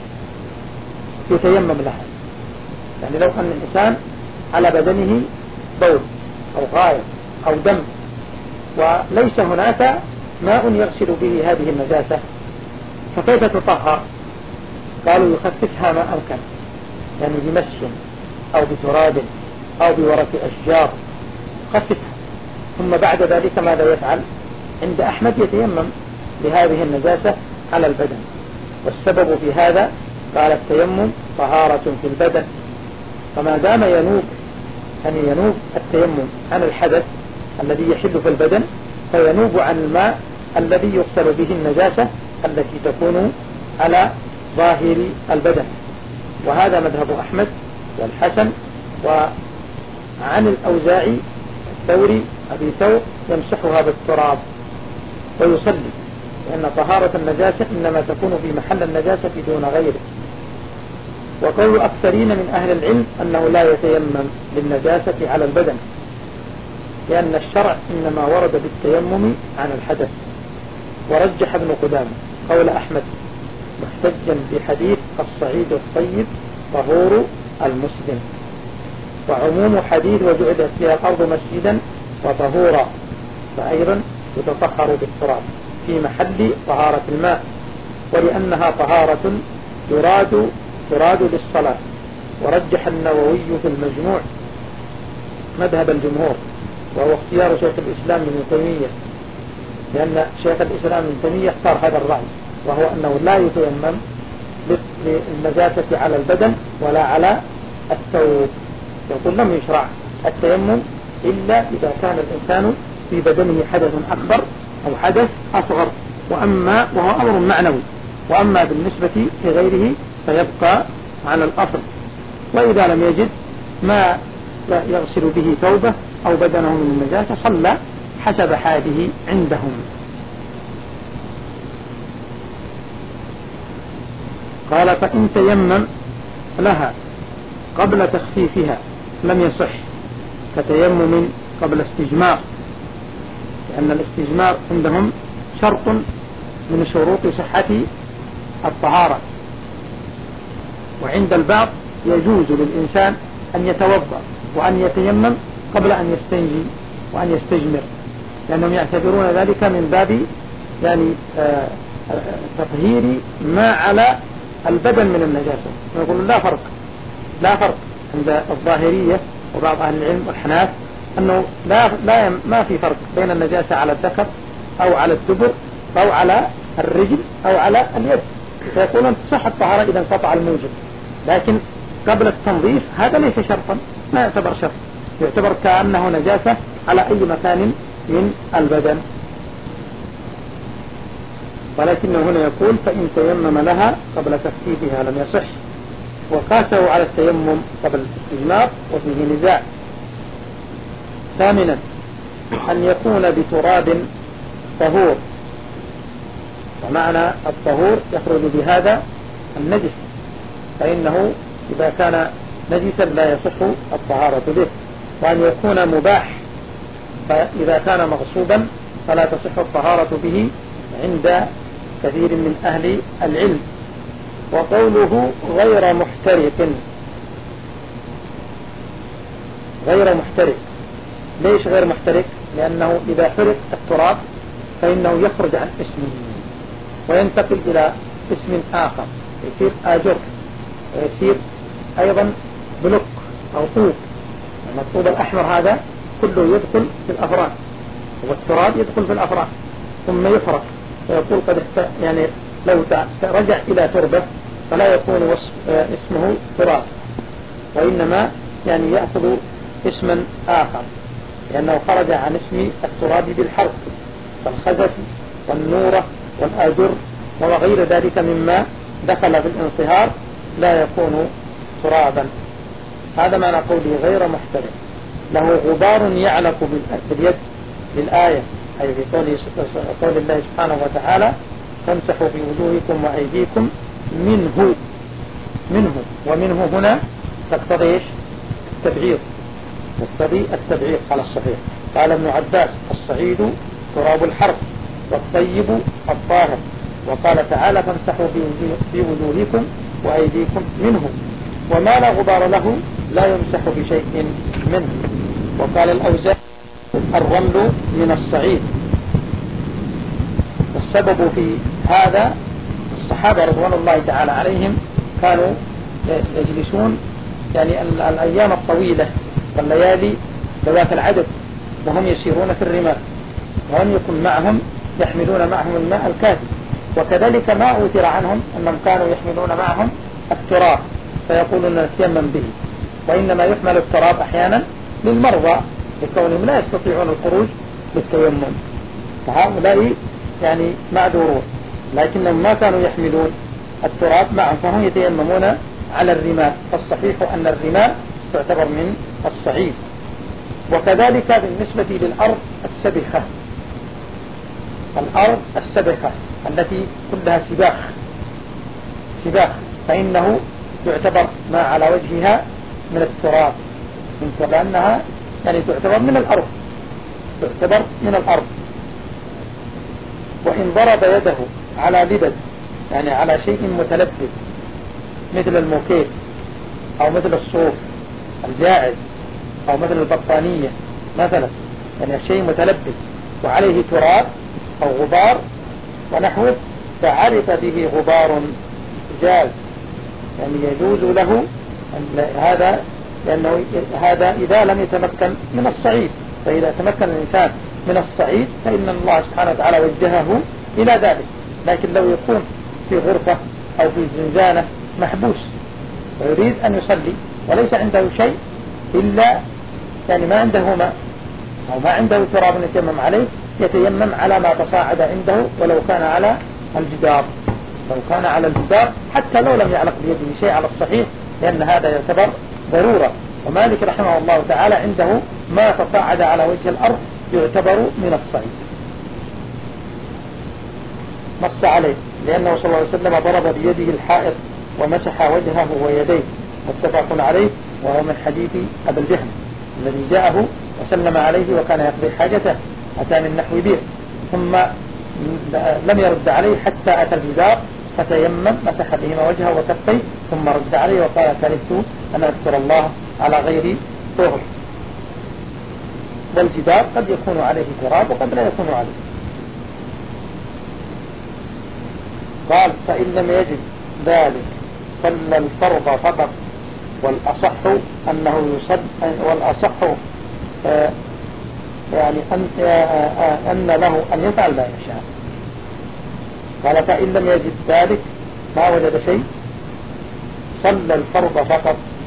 يتيمم لها، يعني لو أن الإنسان على بدنه بول أو غائط أو دم وليس هناك ماء يغسل به هذه النجاسة فكيف تطهر؟ قالوا يخففها ما أمكن، يعني بمسح أو بتراب أو بورق أشجار خففها، ثم بعد ذلك ماذا يفعل؟ عند أحمد يتيمم لهذه النجاسة على البدن. والسبب في هذا قال التيمم طهارة في البدن، فما دام ينوب يعني ينوب التيمم عن الحدث الذي يحل في البدن فينوب عن الماء الذي يغسل به النجاسة التي تكون على ظاهر البدن. وهذا مذهب أحمد والحسن. وعن الأوزاعي الثوري أبي ثور يمسحها بالتراب ويصلي، لأن طهارة النجاسة إنما تكون في محل النجاسة دون غيره. وقول أكثرين من أهل العلم أنه لا يتيمم للنجاسة على البدن، لأن الشرع إنما ورد بالتيمم عن الحدث. ورجح ابن قدامة قول أحمد محتجا بحديث الصعيد الطيب طهور المسلم، وعموم حديث وجعلت فيها الأرض مسجدا وطهورا، فأيضا يتطهر بالتراب في محل طهارة الماء، ولأنها طهارة يراد يراد للصلاة. ورجح النووي في المجموع مذهب الجمهور، وهو اختيار شيخ الإسلام ابن تيمية، لأن شيخ الإسلام ابن تيمية اختار هذا الرأي، وهو أنه لا يتيمم للنجاسة على البدن ولا على الثوب. يقول لم يشرع التيمم إلا إذا كان الإنسان في بدنه حدث أكبر أو حدث أصغر، وأما وهو أمر معنوي، وأما بالنسبة لغيره فيبقى على الأصل. وإذا لم يجد ما يغسل به ثوبه أو بدنه من النجاسة صلى حسب حاله عندهم. قال فإن تيمم لها قبل تخفيفها لم يصح كتيمم قبل استجمار، لأن الاستجمار عندهم شرط من شروط صحة الطهارة. وعند البعض يجوز للإنسان أن يتوضأ وأن يتيمم قبل أن يستنجي وأن يستجمر، لأنهم يعتبرون ذلك من باب يعني آه تطهير ما على البدن من النجاسة، ويقولون لا فرق لا فرق عند الظاهرية وبعض أهل العلم والحناف أنه لا لا ما في فرق بين النجاسة على الذكر أو على الدبر أو على الرجل أو على اليد، فيقولون تصح الطهارة إذا انقطع الموجب. لكن قبل التنظيف هذا ليس شرطا، ما يعتبر شرط، يعتبر كأنه نجاسة على أي مكان من البدن. ولكنه هنا يقول فإن تيمم لها قبل تخفيفها لم يصح، وقاسه على التيمم قبل الاستجمار وفيه نزاع. ثامنا أن يكون بتراب طهور، ومعنى الطهور يخرج بهذا النجس، فإنه إذا كان نجسا لا يصح الطهارة به. وأن يكون مباح، فإذا كان مغصوبا فلا تصح الطهارة به عند كثير من أهل العلم. وقوله غير محترق، غير محترق، ليش غير محترق؟ لأنه إذا حرق التراب فإنه يخرج عن اسمه وينتقل إلى اسم آخر، يصير آجر، ويصير أيضا بلق أو طوب. الطوب الأحمر هذا كله يدخل في الأفران، والتراب يدخل في الأفران ثم يحرق، فيقول قد يعني لو رجع إلى تربة فلا يكون اسمه تراب، وإنما يعني يأخذ اسما آخر، لأنه خرج عن اسم التراب بالحرق فالخزف والنورة والآجر وغير ذلك مما دخل في الانصهار لا يكون ترابا. هذا معنى قوله غير محترق. له غبار يعلق باليد للآية، أي في قول الله سبحانه وتعالى فامسحوا بوجوهكم وأيديكم منه، منه ومنه هنا تقتضي التبعيض، تقتضي التبعيض على الصحيح. قال ابن عباس الصعيد تراب الحرب والطيب الطاهر، وقال تعالى فامسحوا بوجوهكم وأيديكم منه، وما لا غبار له لا يمسح بشيء منه. وقال الأوزاعي الرمل من الصعيد. والسبب في هذا الصحابة رضوان الله تعالى عليهم كانوا يجلسون يعني الأيام الطويلة والليالي ذوات العدد وهم يسيرون في الرمال، ولم يكن معهم يحملون معهم الماء الكافي. وكذلك ما أوتر عنهم أنهم كانوا يحملون معهم التراب فيقولون نتيمم به، وإنما يحمل التراب أحيانا للمرضى لكونهم لا يستطيعون الخروج بالتيمم، فهؤلاء يعني معذورون، لكنهم ما كانوا يحملون التراب معهم فهم يتيممون على الرمال. فالصحيح أن الرمال تعتبر من الصعيد. وكذلك بالنسبة للأرض السبخة، الأرض السبخة التي كلها سباخ سباخ فإنه يعتبر ما على وجهها من التراب، من لأنها يعني تعتبر من الأرض، تعتبر من الأرض. وإن ضرب يده على لبد يعني على شيء متلبد مثل الموكيت أو مثل الصوف الجائز أو مثل البطانية مثلا، يعني شيء متلبد وعليه تراب أو غبار ونحوه، فعرف به غبار جاز، يعني يجوز له هذا، لأنه هذا إذا لم يتمكن من الصعيد. فإذا تمكن الإنسان من الصعيد فإن الله سبحانه وتعالى وجهه إلى ذلك. لكن لو يكون في غرفة أو في زنزانة محبوس ويريد أن يصلي وليس عنده شيء إلا يعني ما عنده ماء أو ما عنده تراب يتيمم عليه، يتيمم على ما تصاعد عنده ولو كان على الجدار، لو كان على الجدار حتى لو لم يعلق بيده شيء على الصحيح، لأن هذا يعتبر ضرورة. ومالك رحمه الله تعالى عنده ما تصاعد على وجه الأرض يعتبر من الصعيد. نص عليه لأنه صلى الله عليه وسلم ضرب بيده الحائط ومسح وجهه ويديه، متفق عليه، وهو من حديث أبي الجهم الذي جاءه وسلم عليه وكان يقضي حاجته، أتى من نحو بير ثم لم يرد عليه حتى أتى الجدار فتيمم مسح بهما وجهه وكفيه ثم رد عليه وقال كرهت أن أذكر الله على غير طهر. والجدار قد يكون عليه تراب وقد لا يكون عليه. قال فإن لم يجد ذلك صلى الفرض فقط، والأصح أنه يصلي، والأصح آه يعني أن, آه أن له أن يفعل ما يشاء. قال فإن لم يجد ذلك ما وجد شيء صلى الفرض فقط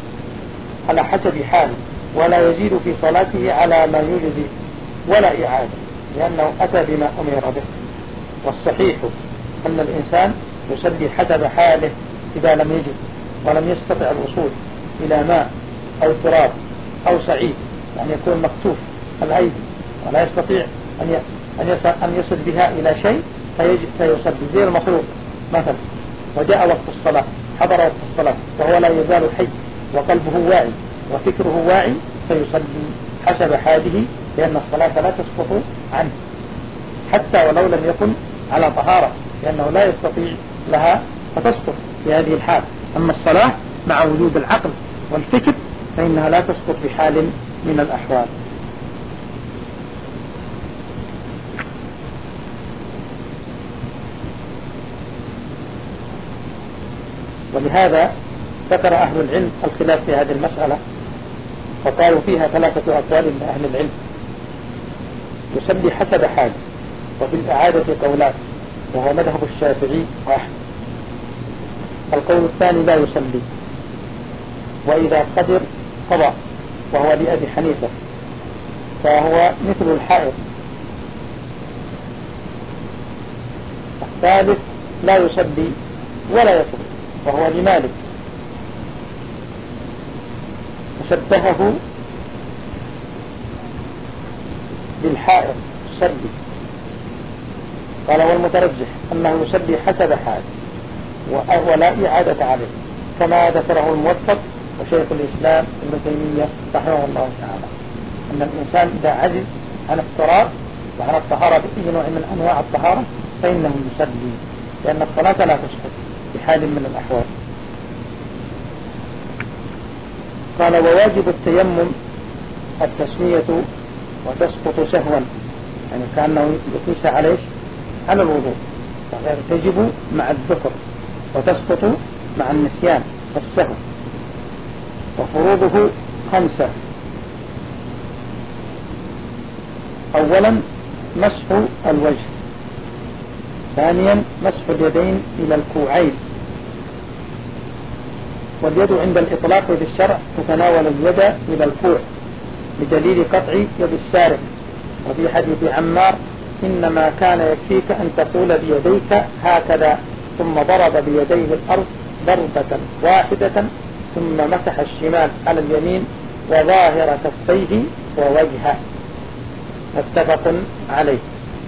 على حسب حاله، ولا يزيد في صلاته على ما يجزي ولا إعادة، لأنه أتى بما أمر به. والصحيح أن الإنسان يصلي حسب حاله إذا لم يجد ولم يستطع الوصول إلى ماء أو تراب أو سعيد، يعني يكون مكتوف الأيدي ولا يستطيع أن يصل بها إلى شيء فيصلي زي المخلوق مثلا، وجاء وقت الصلاة، حضر وقت الصلاة وهو لا يزال حي وقلبه واعي وفكره واعي، فيصلي حسب حاله، لأن الصلاة لا تسقط عنه حتى ولو لم يكن على طهارة، لأنه لا يستطيع لها فتسقط في هذه الحال. أما الصلاة مع وجود العقل والفكر فإنها لا تسقط بحال من الأحوال. ولهذا ذكر أهل العلم الخلاف في هذه المسألة، فقالوا فيها ثلاثة أقوال من أهل العلم: يصلي حسب حاله، وفي الإعادة قولان، وهو مذهب الشافعي وأحمد. القول الثاني لا يصلي، وإذا قدر قضى، وهو لأبي حنيفة، فهو مثل الحائض. الثالث لا يصلي ولا يصلي، وهو لمالك، فشبهه بالحائض يصلي. قال والمترجح أنه يصلي حسب حاله ولا إعادة عليه، كما ذكره الموفق وشيخ الإسلام ابن تيمية رحمه الله تعالى، أن الإنسان إذا عجز عن التراب وعن الطهارة بأي نوع من أنواع الطهارة فإنه يصلي، لأن الصلاة لا تسقط بحال من الأحوال. قال وواجب التيمم التسمية وتسقط سهوا، يعني كأنه يقيس عليه على الوضوء، تجب مع الذكر وتسقط مع النسيان والسهو. وفروضه خمسة: أولا مسح الوجه، ثانيا مسح اليدين إلى الكوعين، واليد عند الإطلاق في الشرع تتناول اليد إلى الكوع بدليل قطع يد السارق، وفي حديث عمار إنما كان يكفيك أن تقول بيديك هكذا، ثم ضرب بيديه الأرض ضربة واحدة، ثم مسح الشمال على اليمين وظاهر كفيه ووجهه، متفق عليه.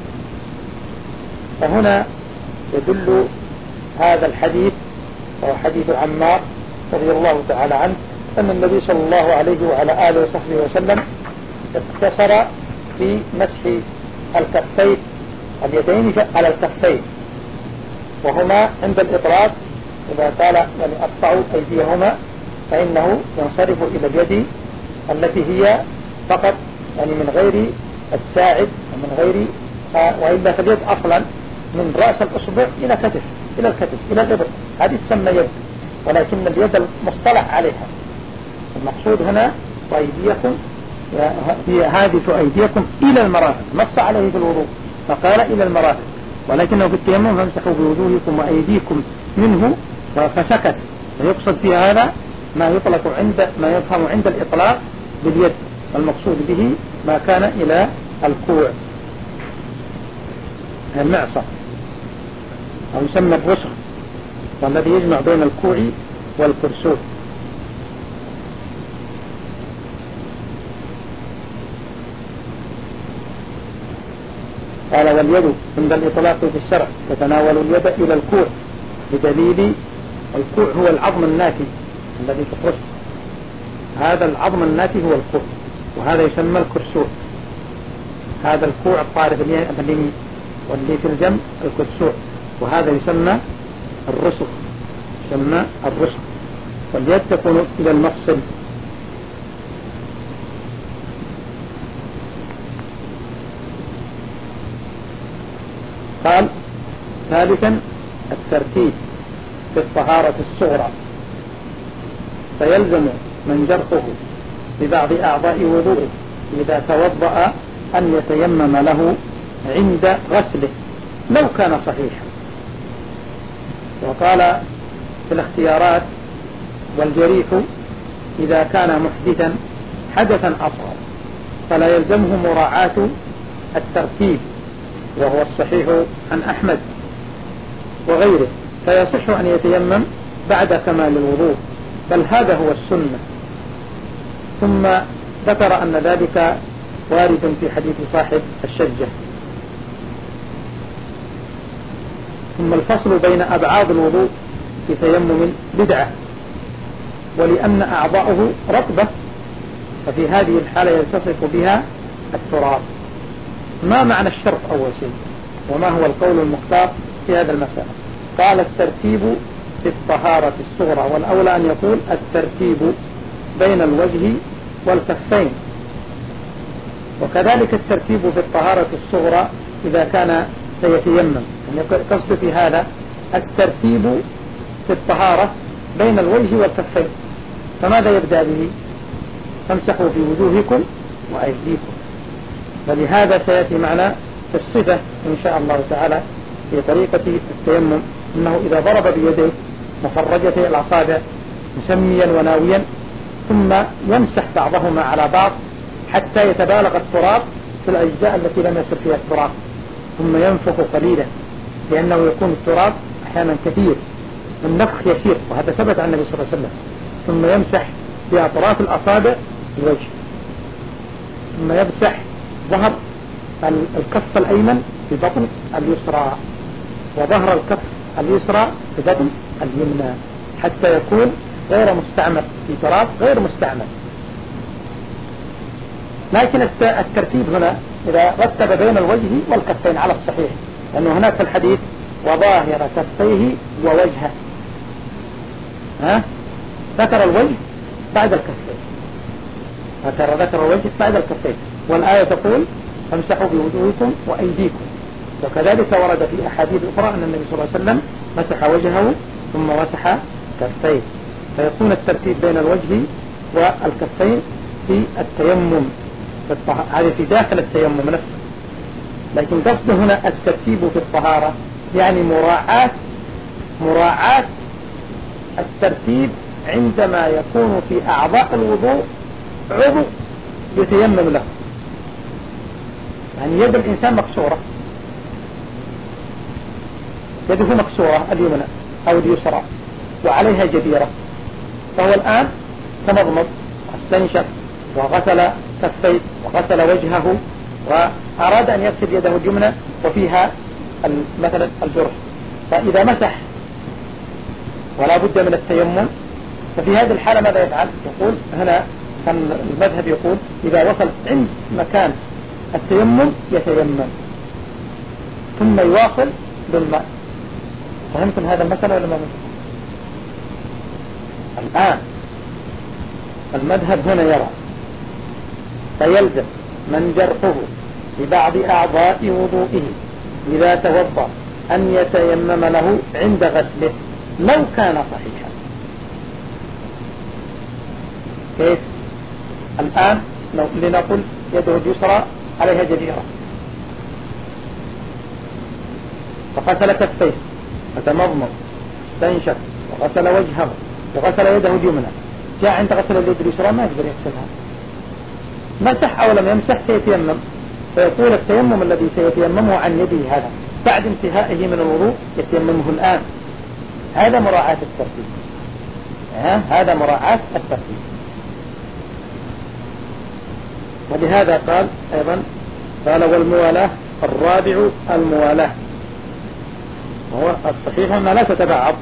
فهنا يدل هذا الحديث وهو حديث عمار رضي الله تعالى عنه أن النبي صلى الله عليه وعلى آله وصحبه وسلم اقتصر في مسح الكفين اليدين على الكفين، وهما عند الإطراف إذا قال يعني أقطعوا أيديهما فإنه ينصرف إلى اليد التي هي فقط يعني من غير الساعد ومن غير، وإلا فاليد أصلا من رأس الأصبع إلى كتف إلى الكتف إلى الإبط، هذه تسمى يد، ولكن اليد المصطلح عليها المقصود هنا وأيديكم هي هادف أيديكم إلى المرافق، نص عليه في الوضوء فقال إلى المرافق، ولكنه في التيمم فامسحوا بوجوهكم وأيديكم منه فسكت، ويقصد في هذا ما يطلق عند ما يفهم عند الإطلاق باليد، والمقصود به ما كان إلى الكوع المعصى أو يسمى الرسغ، والذي يجمع بين الكوع والكرسوف. قال واليد عند الإطلاق في الشرع تتناول اليد إلى الكوع بدليل الكوع هو العظم الناتي الذي في الرسغ، هذا العظم الناتي هو الكوع، وهذا يسمى الكرسوف، هذا الكوع الطارف اليمين واللي في الجنب الكرسوف، وهذا يسمى الرسغ، يسمى الرسغ، واليد تكون إلى المفصل. قال ثالثا الترتيب في الطهارة الصغرى، فيلزم من جرحه ببعض أعضاء وضوءه إذا توضأ أن يتيمم له عند غسله لو كان صحيحا. وقال في الاختيارات والجريح إذا كان محدثا حدثا أصغر فلا يلزمه مراعاة الترتيب، وهو الصحيح عن أحمد وغيره، فيصح أن يتيمم بعد كمال الوضوء، بل هذا هو السنة. ثم ذكر أن ذلك وارد في حديث صاحب الشجة. ثم الفصل بين أبعاد الوضوء في تيمم بدعة، ولأن أعضاؤه رطبة ففي هذه الحالة يلتصق بها التراب. ما معنى الشرط أول شيء، وما هو القول المختار في هذا المسألة؟ قال الترتيب في الطهارة الصغرى، والأولى أن يقول الترتيب بين الوجه والكفين، وكذلك الترتيب في الطهارة الصغرى إذا كان سيتيمم، يعني قصد في هذا الترتيب في الطهارة بين الوجه والكفين. فماذا يبدأ به؟ فامسحوا في وجوهكم وأيديكم، ولهذا سيأتي معنا في الصفة إن شاء الله تعالى في طريقة التيمم أنه إذا ضرب بيديه مفرجتي الأصابع مسميا وناويا ثم يمسح بعضهما على بعض حتى يتبالغ التراب في الأجزاء التي لم يصل فيها التراب، ثم ينفخ قليلا لأنه يكون التراب أحيانا كثير، النفخ يسير، وهذا ثبت عن النبي صلى الله عليه وسلم. ثم يمسح بأطراف الأصابع الوجه، ثم يمسح ظهر الكف الأيمن ببطن اليسرى، وظهر الكف اليسرى ببطن اليمنى، حتى يكون غير مستعمل في تراب غير مستعمل. لكن الترتيب هنا إذا رتب بين الوجه والكفين على الصحيح، لأنه هناك في الحديث وظاهر كفيه ووجهه، ها ذكر الوجه بعد الكفين، ذكر ذكر الوجه بعد الكفين، والآية تقول فامسحوا بوجوهكم وأيديكم. وكذلك ورد في أحاديث أخرى أن النبي صلى الله عليه وسلم مسح وجهه ثم مسح كفيه، فيكون الترتيب بين الوجه والكفين في التيمم، هذا في داخل التيمم نفسه. لكن قصده هنا الترتيب في الطهارة، يعني مراعاة مراعاة الترتيب عندما يكون في أعضاء الوضوء عضو يتيمم له. يعني يد الإنسان مكسورة، يده مكسورة اليمنى أو اليسرى وعليها جبيرة، فهو الآن تمضمض واستنشق وغسل كفيه وغسل وجهه وأراد أن يغسل يده اليمنى وفيها مثلا الجرح، فإذا مسح ولا بد من التيمم، ففي هذه الحالة ماذا يفعل؟ يقول هنا المذهب يقول إذا وصل عند مكان التيمم يتيمم ثم يواصل بالماء. فهمتم هذا المسألة ولا ما فهمتم؟ الآن المذهب هنا يرى فيلزم من جرحه ببعض أعضاء وضوئه إذا توضأ أن يتيمم له عند غسله لو كان صحيحا. كيف؟ الآن لنقل يده اليسرى عليها جبيرة، فغسل كفيه فتمضمض استنشق وغسل وجهه وغسل يده اليمنى، جاء عند غسل اليد اليسرى ما يقدر يغسلها، مسح أو لم يمسح سيتيمم، فيقول التيمم الذي سيتيممه عن يده هذا بعد انتهائه من الوضوء يتيممه الآن. هذا مراعاة الترتيب، هذا مراعاة الترتيب. ولهذا قال أيضا قال والموالاة الرابع الموالاة، وهو الصحيح أنها لا تتبعض،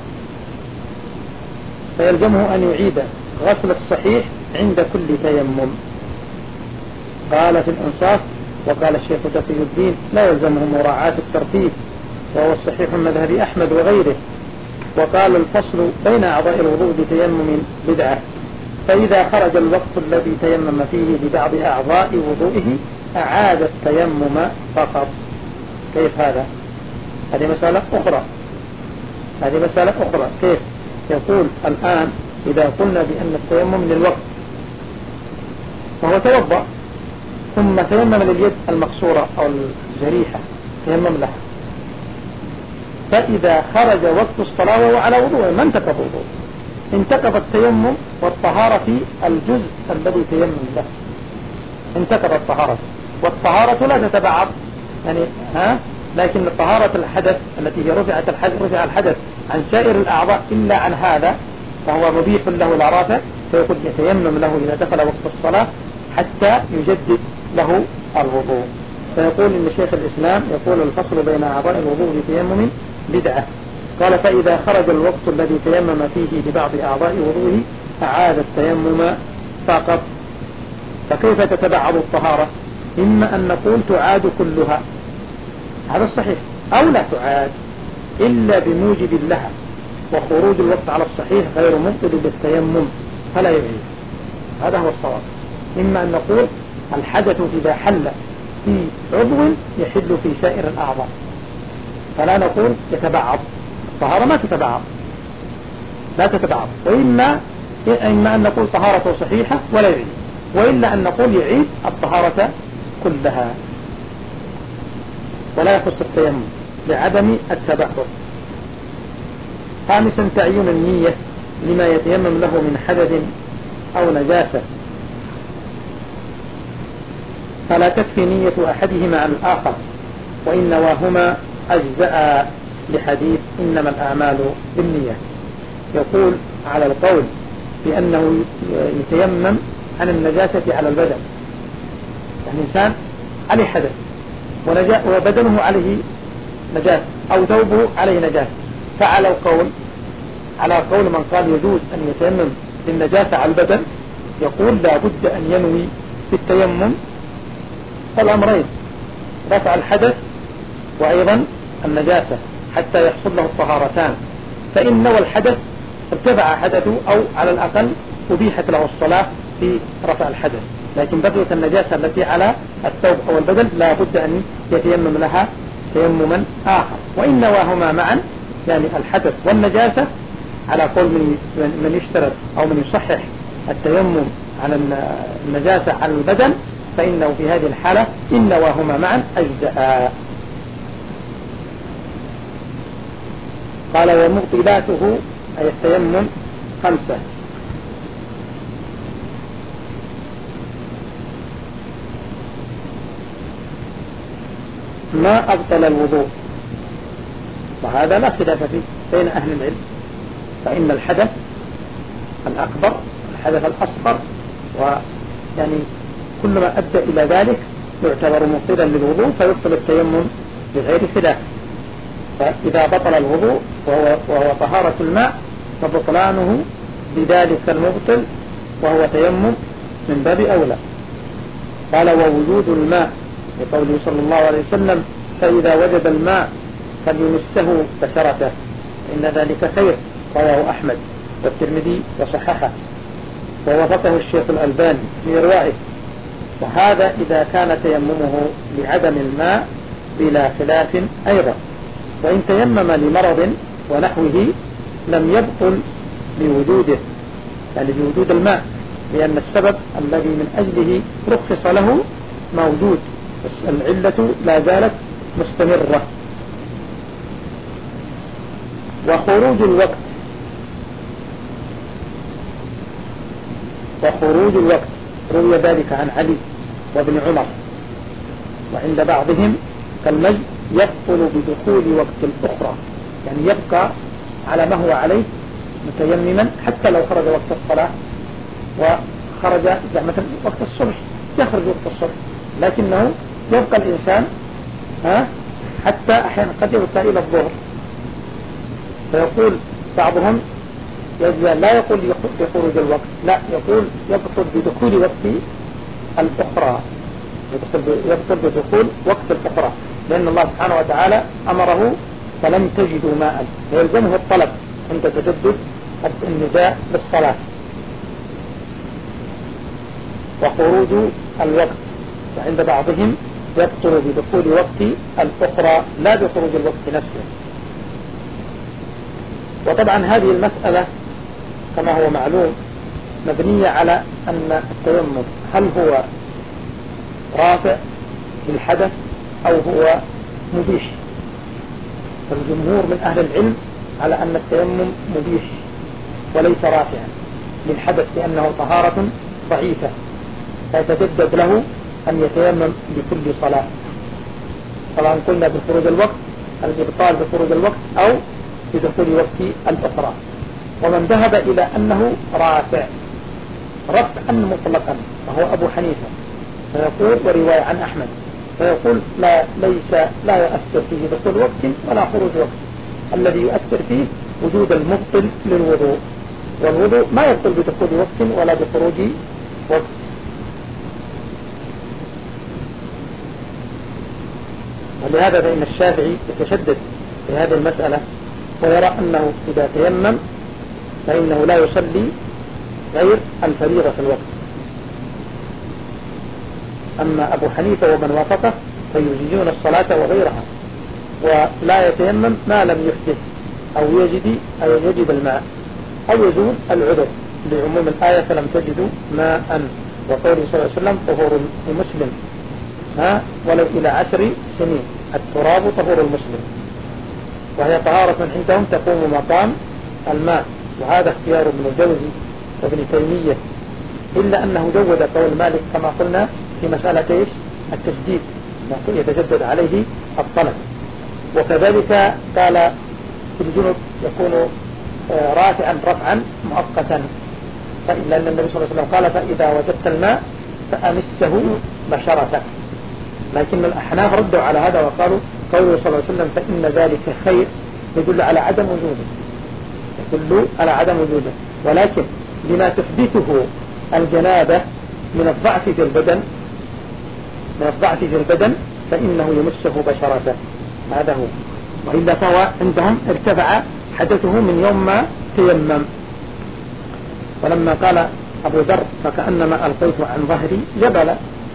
فيلزمه أن يعيد غسل الصحيح عند كل تيمم. قال في الإنصاف وقال الشيخ تقي الدين لا يلزمه مراعاة الترتيب، وهو الصحيح من مذهب أحمد وغيره. وقال الفصل بين أعضاء الوضوء بتيمم بدعة، فإذا خرج الوقت الذي تيمم فيه ببعض أعضاء وضوئه أعاد التيمم فقط. كيف هذا؟ هذه مسألة أخرى، هذه مسألة أخرى. كيف؟ يقول الآن إذا قلنا بأن التيمم للوقت فهو توضأ ثم تيمم لليد المكسورة أو الجريحة تيمم لها، فإذا خرج وقت الصلاة وهو على وضوء ما انتقض وضوء انتقض التيمم والطهارة في الجزء الذي تيمم له، انتقض الطهارة، والطهارة لا تتبعض يعني ها، لكن طهارة الحدث التي هي رفعت الحدث رفع الحدث عن سائر الأعضاء إلا عن هذا فهو مبيح له لا رافع، فيقول يتيمم له إذا دخل وقت الصلاة حتى يجدد له الوضوء. فيقول إن شيخ الإسلام يقول الفصل بين أعضاء الوضوء بتيمم بدعة. قال فإذا خرج الوقت الذي تيمم فيه لبعض أعضاء وضوءه أعاد التيمم فقط. فكيف تتبعض الطهارة؟ إما أن نقول تعاد كلها، هذا الصحيح، أو لا تعاد إلا بموجب لها، وخروج الوقت على الصحيح غير مبطل للتيمم فلا يعيد، هذا هو الصواب. إما أن نقول الحدث إذا حل في عضو يحل في سائر الأعضاء، فلا نقول يتبعض، الطهارة ما تتبعض لا تتبعض، وإما إما أن نقول طهارته صحيحة ولا يعيد، وإلا أن نقول يعيد الطهارة كلها ولا يخص التيمم لعدم التبعض. خامسا تعيين النية لما يتيمم له من حدث أو نجاسة، فلا تكفي نية أحدهما عن الآخر، وإن نواهما أجزاء لحديث إنما الأعمال بالنية. يقول على القول بأنه يتيمم عن النجاسة على البدن، يعني إنسان عليه حدث وبدنه عليه نجاسة أو ثوبه عليه نجاسة، فعلى القول على قول من قال يجوز أن يتيمم للنجاسة على البدن، يقول لا بد أن ينوي في التيمم الأمرين، رفع الحدث وأيضا النجاسة حتى يحصل له الطهارتان. فإن نوى الحدث ارتفع حدثه أو على الأقل أبيحت له الصلاة في رفع الحدث، لكن بقية النجاسة التي على الثوب أو البدن لا بد أن يتيمم لها تيمما آخر. وإن نواهما معا يعني الحدث والنجاسة على قول من من يشترط أو من يصحح التيمم على النجاسة على البدن، فإنه في هذه الحالة إن نواهما معا أجزاء. قال ومبطلاته أي التيمم خمسة: ما أبطل الوضوء، وهذا لا خلاف فيه بين أهل العلم، فإن الحدث الأكبر الحدث الأصغر ويعني كل ما أدى إلى ذلك يعتبر مبطلا للوضوء فيبطل التيمم بغير خلاف. فإذا بطل الوضوء وهو, وهو طهارة الماء فبطلانه بذلك المبطل وهو تيمم من باب أولى. قال ووجود الماء لقوله صلى الله عليه وسلم فإذا وجد الماء فليمسه بشرته إن ذلك خير، رواه أحمد والترمذي وصححه ووافقه الشيخ الألباني في روائه. وهذا إذا كان تيممه لعدم الماء بلا خلاف أيضا، وإن تيمم لمرض ونحوه لم يبطل لوجوده يعني لوجود الماء، لأن السبب الذي من أجله رخص له موجود، العلة لا زالت مستمرة. وخروج الوقت وخروج الوقت روي ذلك عن علي وابن عمر، وعند بعضهم كالمجد يبطل بدخول وقت الأخرى، يعني يبقى على ما هو عليه متيمما حتى لو خرج وقت الصلاة وخرج مثلا وقت الصبح يخرج وقت الصبح، لكنه يبقى الإنسان ها حتى أحيانا قد يبقى إلى الظهر. فيقول بعضهم لا يقول بخروج الوقت، لا يقول يبطل بدخول وقت الأخرى، يبطل بدخول وقت الأخرى، لأن الله سبحانه وتعالى أمره فلم تجدوا ماء ويلزمه الطلب عند تجدد النداء بالصلاة. وخروج الوقت وعند بعضهم يبطل بدخول وقت الأخرى لا بخروج الوقت نفسه. وطبعا هذه المسألة كما هو معلوم مبنية على أن التيمم هل هو رافع للحدث أو هو مبيح. فالجمهور من أهل العلم على أن التيمم مبيح وليس رافعا للحدث لأنه طهارة ضعيفة، فيتجدد له أن يتيمم لكل صلاة، طبعا قلنا بخروج الوقت، الإبطال بخروج الوقت أو بدخول وقت الأخرى. ومن ذهب إلى أنه رافع رفعا مطلقا وهو أبو حنيفة فيقول، ورواية عن أحمد فيقول لا ليس لا يؤثر فيه دخول وقت ولا خروج وقت، الذي يؤثر فيه وجود المبطل للوضوء، والوضوء ما يبطل بدخول وقت ولا بخروج وقت. ولهذا فإن الشافعي يتشدد في هذه المسألة ويرى أنه إذا تيمم فإنه لا يصلي غير الفريضة في الوقت. أما أبو حنيفة ومن وافقه فيجيزون الصلاة وغيرها، ولا يتيمم ما لم يحدث أو يجد أو يجد الماء أو يزول العذر لعموم الآية فلم تجدوا ماء، وقوله صلى الله عليه وسلم طهور المسلم ها ولو إلى عشر سنين، التراب طهور المسلم، وهي طهارة عندهم تقوم مقام الماء. وهذا اختيار ابن الجوزي وابن تيمية، إلا أنه جود قول مالك كما قلنا في مسألة إيش التجديد، يتجدد عليه الطلب. وكذلك قال في الجنوب يكون رافعا رفعا مؤقتا، لأن النبي صلى الله عليه وسلم قال فإذا وجدت الماء فأمسه بشرتك، لكن الأحناف ردوا على هذا وقالوا قوله صلى الله عليه وسلم فإن ذلك خير يدل على عدم وجوده، يدل على عدم وجوده، ولكن لما تحدثه الجنابة من الضعف في البدن من الضعف في البدن فإنه يمسه بشرته، هذا هو. وإلا فهو عندهم ارتفع حدثه من يوم ما تيمم. ولما قال أبو ذر فكأنما ألقيت عن ظهري جبلا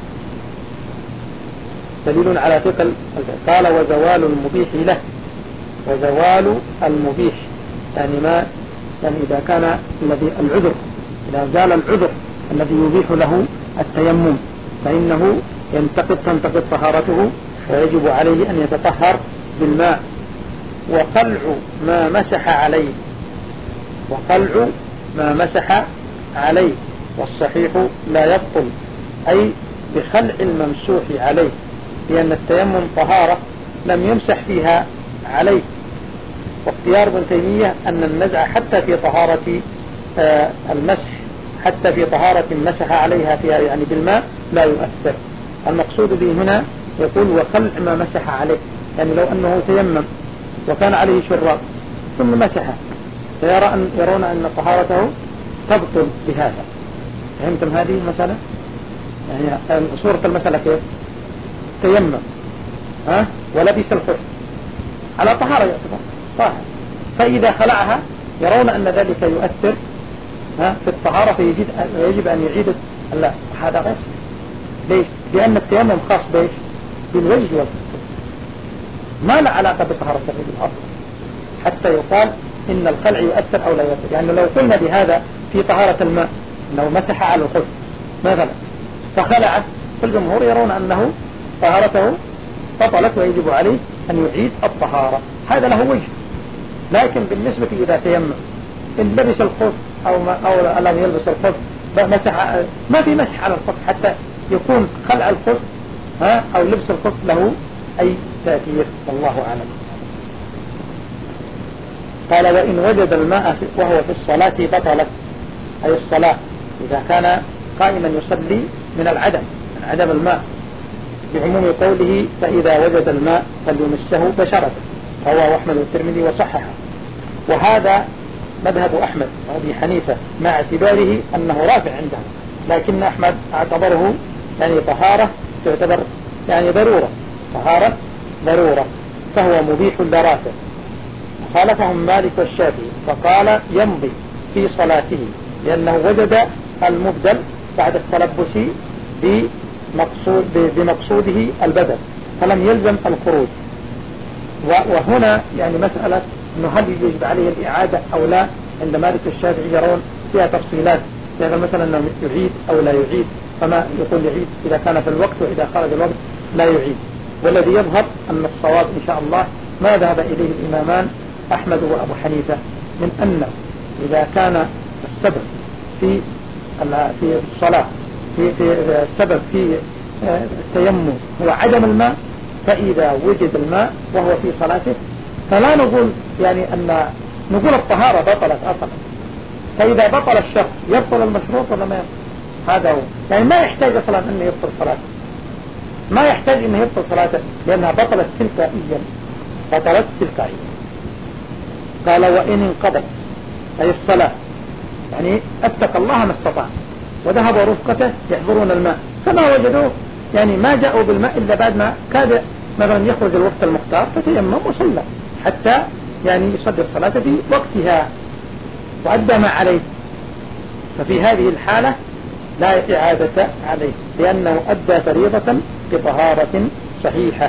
دليل على ثقل. قال وزوال المبيح له، وزوال المبيح يعني ما يعني إذا كان الذي العذر إذا زال العذر الذي يبيح له التيمم فإنه ينتقد تنتقد طهارته ويجب عليه أن يتطهر بالماء. وقلع ما مسح عليه وقلع ما مسح عليه والصحيح لا يبطل، أي بخلع الممسوح عليه، لأن التيمم طهارة لم يمسح فيها عليه. واختيار ابن تيمية أن النزع حتى في طهارة آه المسح حتى في طهارة مسح عليها فيها يعني بالماء لا يؤثر. المقصود به هنا يقول وخلع ما مسح عليه، يعني لو أنه تيمم وكان عليه شراب ثم مسحه فيرى أن يرون أن طهارته تبطل بهذا. فهمتم هذه المسألة؟ يعني صورة المسألة كيف؟ تيمم ها ولبس الخف على طهارة يعتبر طاهر، فإذا خلعها يرون أن ذلك يؤثر ها في الطهارة فيجب يجب أن يعيد. لا، هذا غير. ليش؟ لأن التيمم خاص بإيش؟ بالوجه والكف، ما له علاقة بطهارة الرجل أصلا حتى يقال إن الخلع يؤثر أو لا يؤثر. يعني لو قلنا بهذا في طهارة الماء لو مسح على الخف مثلا فخلعه فالجمهور يرون أنه طهارته بطلت ويجب عليه أن يعيد الطهارة، هذا له وجه. لكن بالنسبة إذا تيمم إن لبس الخف أو ما أو لم يلبس الخف مسح، ما في مسح على الخف حتى يكون خلع الخف ها أو لبس الخف له أي تأثير، والله أعلم. قال وإن وجد الماء وهو في الصلاة بطلت، أي الصلاة إذا كان قائما يصلي من العدم من عدم الماء، بعموم قوله فإذا وجد الماء فليمسه بشرته، رواه أحمد والترمذي وصححه. وهذا مذهب أحمد وأبي حنيفة مع اعتباره أنه رافع عنده، لكن أحمد اعتبره يعني طهارة تعتبر يعني ضرورة، طهارة ضرورة، فهو مبيح لرافع. خالفهم مالك والشافعي فقال يمضي في صلاته لأنه وجد المبدل بعد التلبس بمقصود بمقصوده البدل فلم يلزم الخروج. وهنا يعني مسألة أنه هل يجب عليه الإعادة أو لا، عند مالك والشافعي يرون فيها تفصيلات، يعني مثلا أنه يعيد أو لا يعيد، فما يقول يعيد إذا كان في الوقت وإذا خرج الوقت لا يعيد. والذي يظهر أن الصواب إن شاء الله ما ذهب إليه الإمامان أحمد وأبو حنيفة من أنه إذا كان السبب في في الصلاة في, في السبب في التيمم هو عدم الماء، فإذا وجد الماء وهو في صلاته فلا نقول يعني أن نقول الطهارة بطلت أصلا. فإذا بطل الشرط يبطل المشروط ولا ما يبطل؟ هذا هو، يعني ما يحتاج أصلا أن يبطل صلاته، ما يحتاج أن يبطل صلاته لأنها بطلت تلقائيا، بطلت تلقائيا. قال وإن انقضت أي الصلاة، يعني اتقى الله ما استطاع، وذهب رفقته يحضرون الماء فما وجدوه، يعني ما جاءوا بالماء إلا بعد ما كاد مثلا يخرج الوقت المختار فتيمم وصلى حتى يعني يصلي الصلاة في وقتها وأدى ما عليه، ففي هذه الحالة لا إعادة عليه لأنه أدى فريضة بطهارة صحيحة.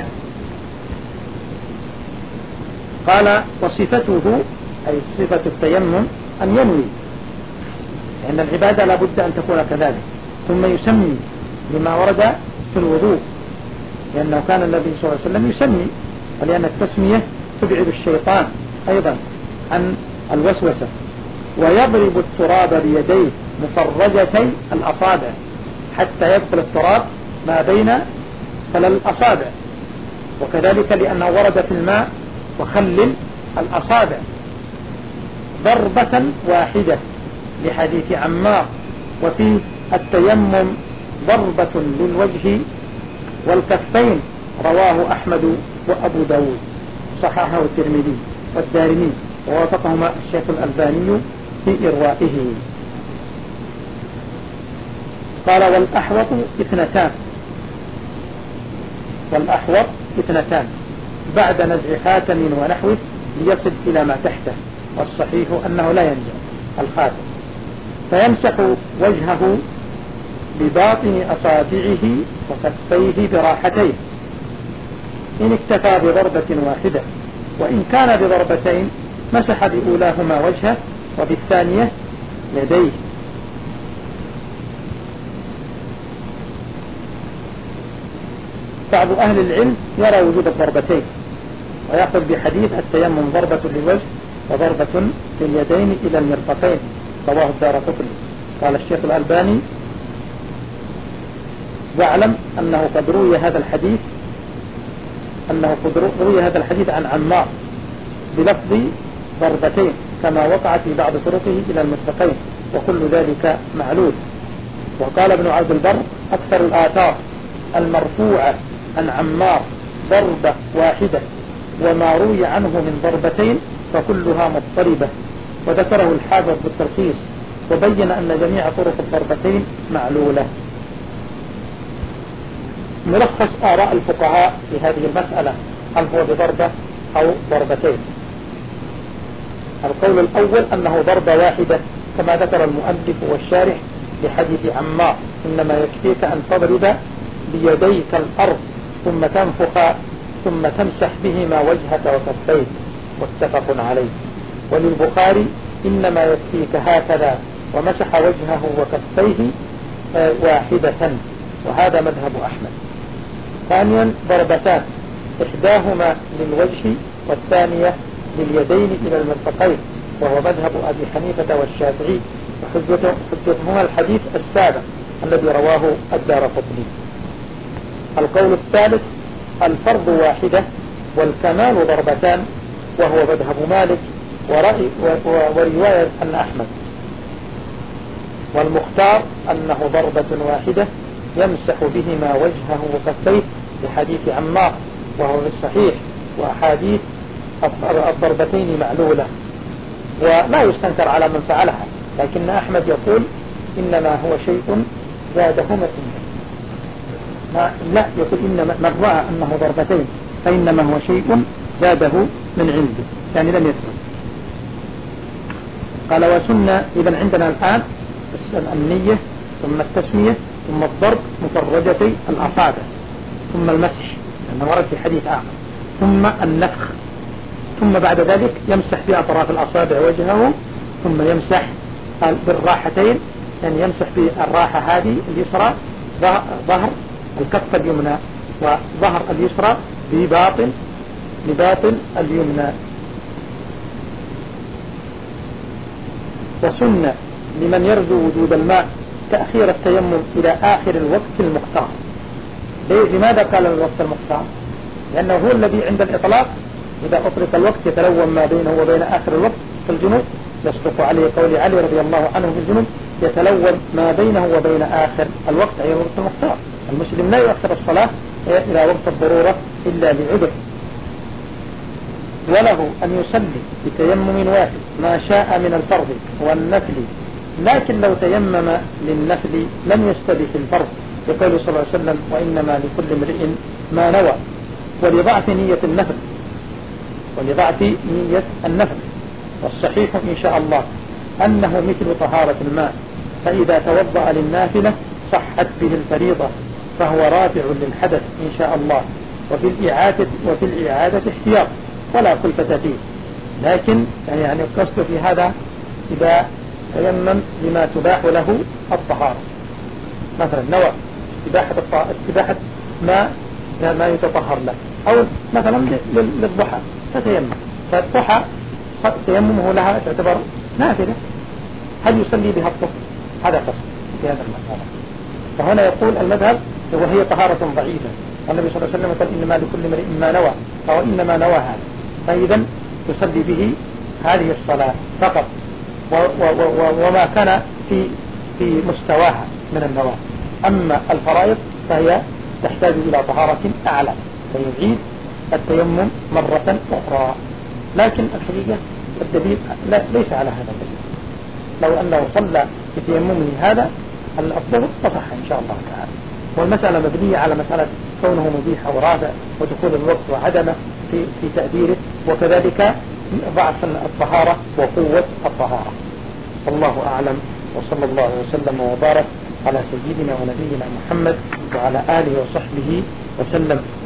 قال وصفته أي صفة التيمم أن ينوي، لأن العبادة لابد أن تكون كذلك، ثم يسمي لما ورد في الوضوء، لأنه كان النبي صلى الله عليه وسلم يسمي، ولأن التسمية تبعد الشيطان أيضا عن الوسوسة. ويضرب التراب بيديه مفرجتي الأصابع حتى يدخل التراب ما بين خلال الأصابع، وكذلك لأنه ورد في الماء وخلل الأصابع ضربة واحدة لحديث عمار. وفي التيمم ضربة للوجه والكفين رواه أحمد وأبو داود، صححه الترمذي والدارمي ووافقهما الشيخ الألباني في إروائه. قال والأحوط اثنتان، والأحوط اثنتان بعد نزع خاتم ونحوه ليصل إلى ما تحته، والصحيح أنه لا ينزع الخاتم، فيمسح وجهه بباطن أصابعه وكفيه براحتيه إن اكتفى بضربة واحدة، وإن كان بضربتين مسح بأولاهما وجهه وبالثانية يديه. بعض أهل العلم يرى وجود الضربتين ويأخذ بحديث التيمم ضربة للوجه وضربة لليدين إلى المرفقين رواه الدارقطني. قال الشيخ الألباني واعلم أنه قد روي هذا الحديث أنه قد روي هذا الحديث عن عمار بلفظ ضربتين كما وقع في بعض طرقه إلى المرفقين، وكل ذلك معلول. وقال ابن عبد البر أكثر الآثار المرفوعة عن عمار ضربة واحدة، وما روي عنه من ضربتين فكلها مضطربة، وذكره الحافظ بالتلخيص وبين أن جميع طرق الضربتين معلولة. ملخص آراء الفقهاء في هذه المسألة، هل هو بضربة أو ضربتين؟ القول الأول أنه ضربة واحدة كما ذكر المؤلف والشارح لحديث عمار، إنما يكفيك أن تضرب بيديك الأرض ثم تنفخ ثم تمسح بهما وجهك وكفيك، متفق عليه. وللبخاري إنما يكفيك هكذا ومسح وجهه وكفيه واحدة، وهذا مذهب أحمد. ثانيا ضربتان، إحداهما للوجه والثانية لليدين إلى المرفقين، وهو مذهب أبي حنيفة والشافعي، وحجتهما الحديث السابق الذي رواه الدارقطني. القول الثالث الفرض واحدة والكمال ضربتان، وهو مذهب مالك ورأي ورواية عن أحمد. والمختار أنه ضربة واحدة يمسح بهما وجهه وكفيه لحديث عمار، وهو الصحيح، وأحاديث الضربتين معلولة ولا يستنكر على من فعلها، لكن أحمد يقول إنما هو شيء زادهما ما لا يقول إنما من رأى أنه ضربتين فإنما هو شيء زاده من عنده، يعني لم يثبت. قال وسنة. إذن عندنا الآن النية ثم التسمية ثم الضرب مفرجتي الأصابع ثم المسح لأنه ورد في حديث آخر، ثم النفخ، ثم بعد ذلك يمسح بأطراف الأصابع وجهه، ثم يمسح بالراحتين، يعني يمسح بالراحة هذه اليسرى ظهر الكف اليمنى وظهر اليسرى بباطن بباطن اليمنى. وسنة لمن يرجو وجود الماء تأخير التيمم إلى آخر الوقت المختار. لماذا قال الوقت المختار؟ لأنه هو الذي عند الإطلاق إذا أطلق الوقت يتلون ما بينه وبين آخر الوقت في الجنوب، يصدق عليه قول علي رضي الله عنه في الجنوب يتلون ما بينه وبين آخر الوقت أي الوقت المختار. المسلم لا يؤخر الصلاة إلى وقت الضرورة إلا لعذر، وله أن يصلي بتيمم واحد ما شاء من الفرض والنفل، لكن لو تيمم للنفل لم يستبح الفرض يقول صلى الله عليه وسلم وإنما لكل امرئ ما نوى، ولضعف نية النفل ولضعف نية النفل. والصحيح إن شاء الله أنه مثل طهارة الماء، فإذا توضأ للنافلة صحت به الفريضة فهو رافع للحدث إن شاء الله، وفي الإعادة, وفي الإعادة احتياط ولا كلفة فيه. لكن يعني القصد في هذا إذا تيمم لما تباح له الطهارة، مثلا نوى استباحة, استباحة ما ما يتطهر له، أو مثلا للضحى فتيمم، فالضحى تيممه لها تعتبر نافلة، هل يصلي بها الطهر؟ هذا قصد في هذا المسألة. فهنا يقول المذهب وهي طهارة ضعيفة، والنبي صلى الله عليه وسلم قال إنما لكل امرئ ما نوى، فهو إنما نوى هذا، فإذا يصلي به هذه الصلاة فقط و و و وما كان في في مستواها من النواة. أما الفرائض فهي تحتاج إلى طهارة أعلى فيعيد التيمم مرة أخرى. لكن الحقيقة الدليل لا ليس على هذا الدليل، لو أنه صلى بتيممه هذا الأفضل فصح إن شاء الله تعالى. والمسألة مبنية على مسألة كونه مبيح أو رافع ودخول الوقت وعدمه في في تأديره، وكذلك ضعف الطهارة وقوة الطهارة. والله أعلم، وصلى الله وسلم وبارك على سيدنا ونبينا محمد وعلى آله وصحبه وسلم.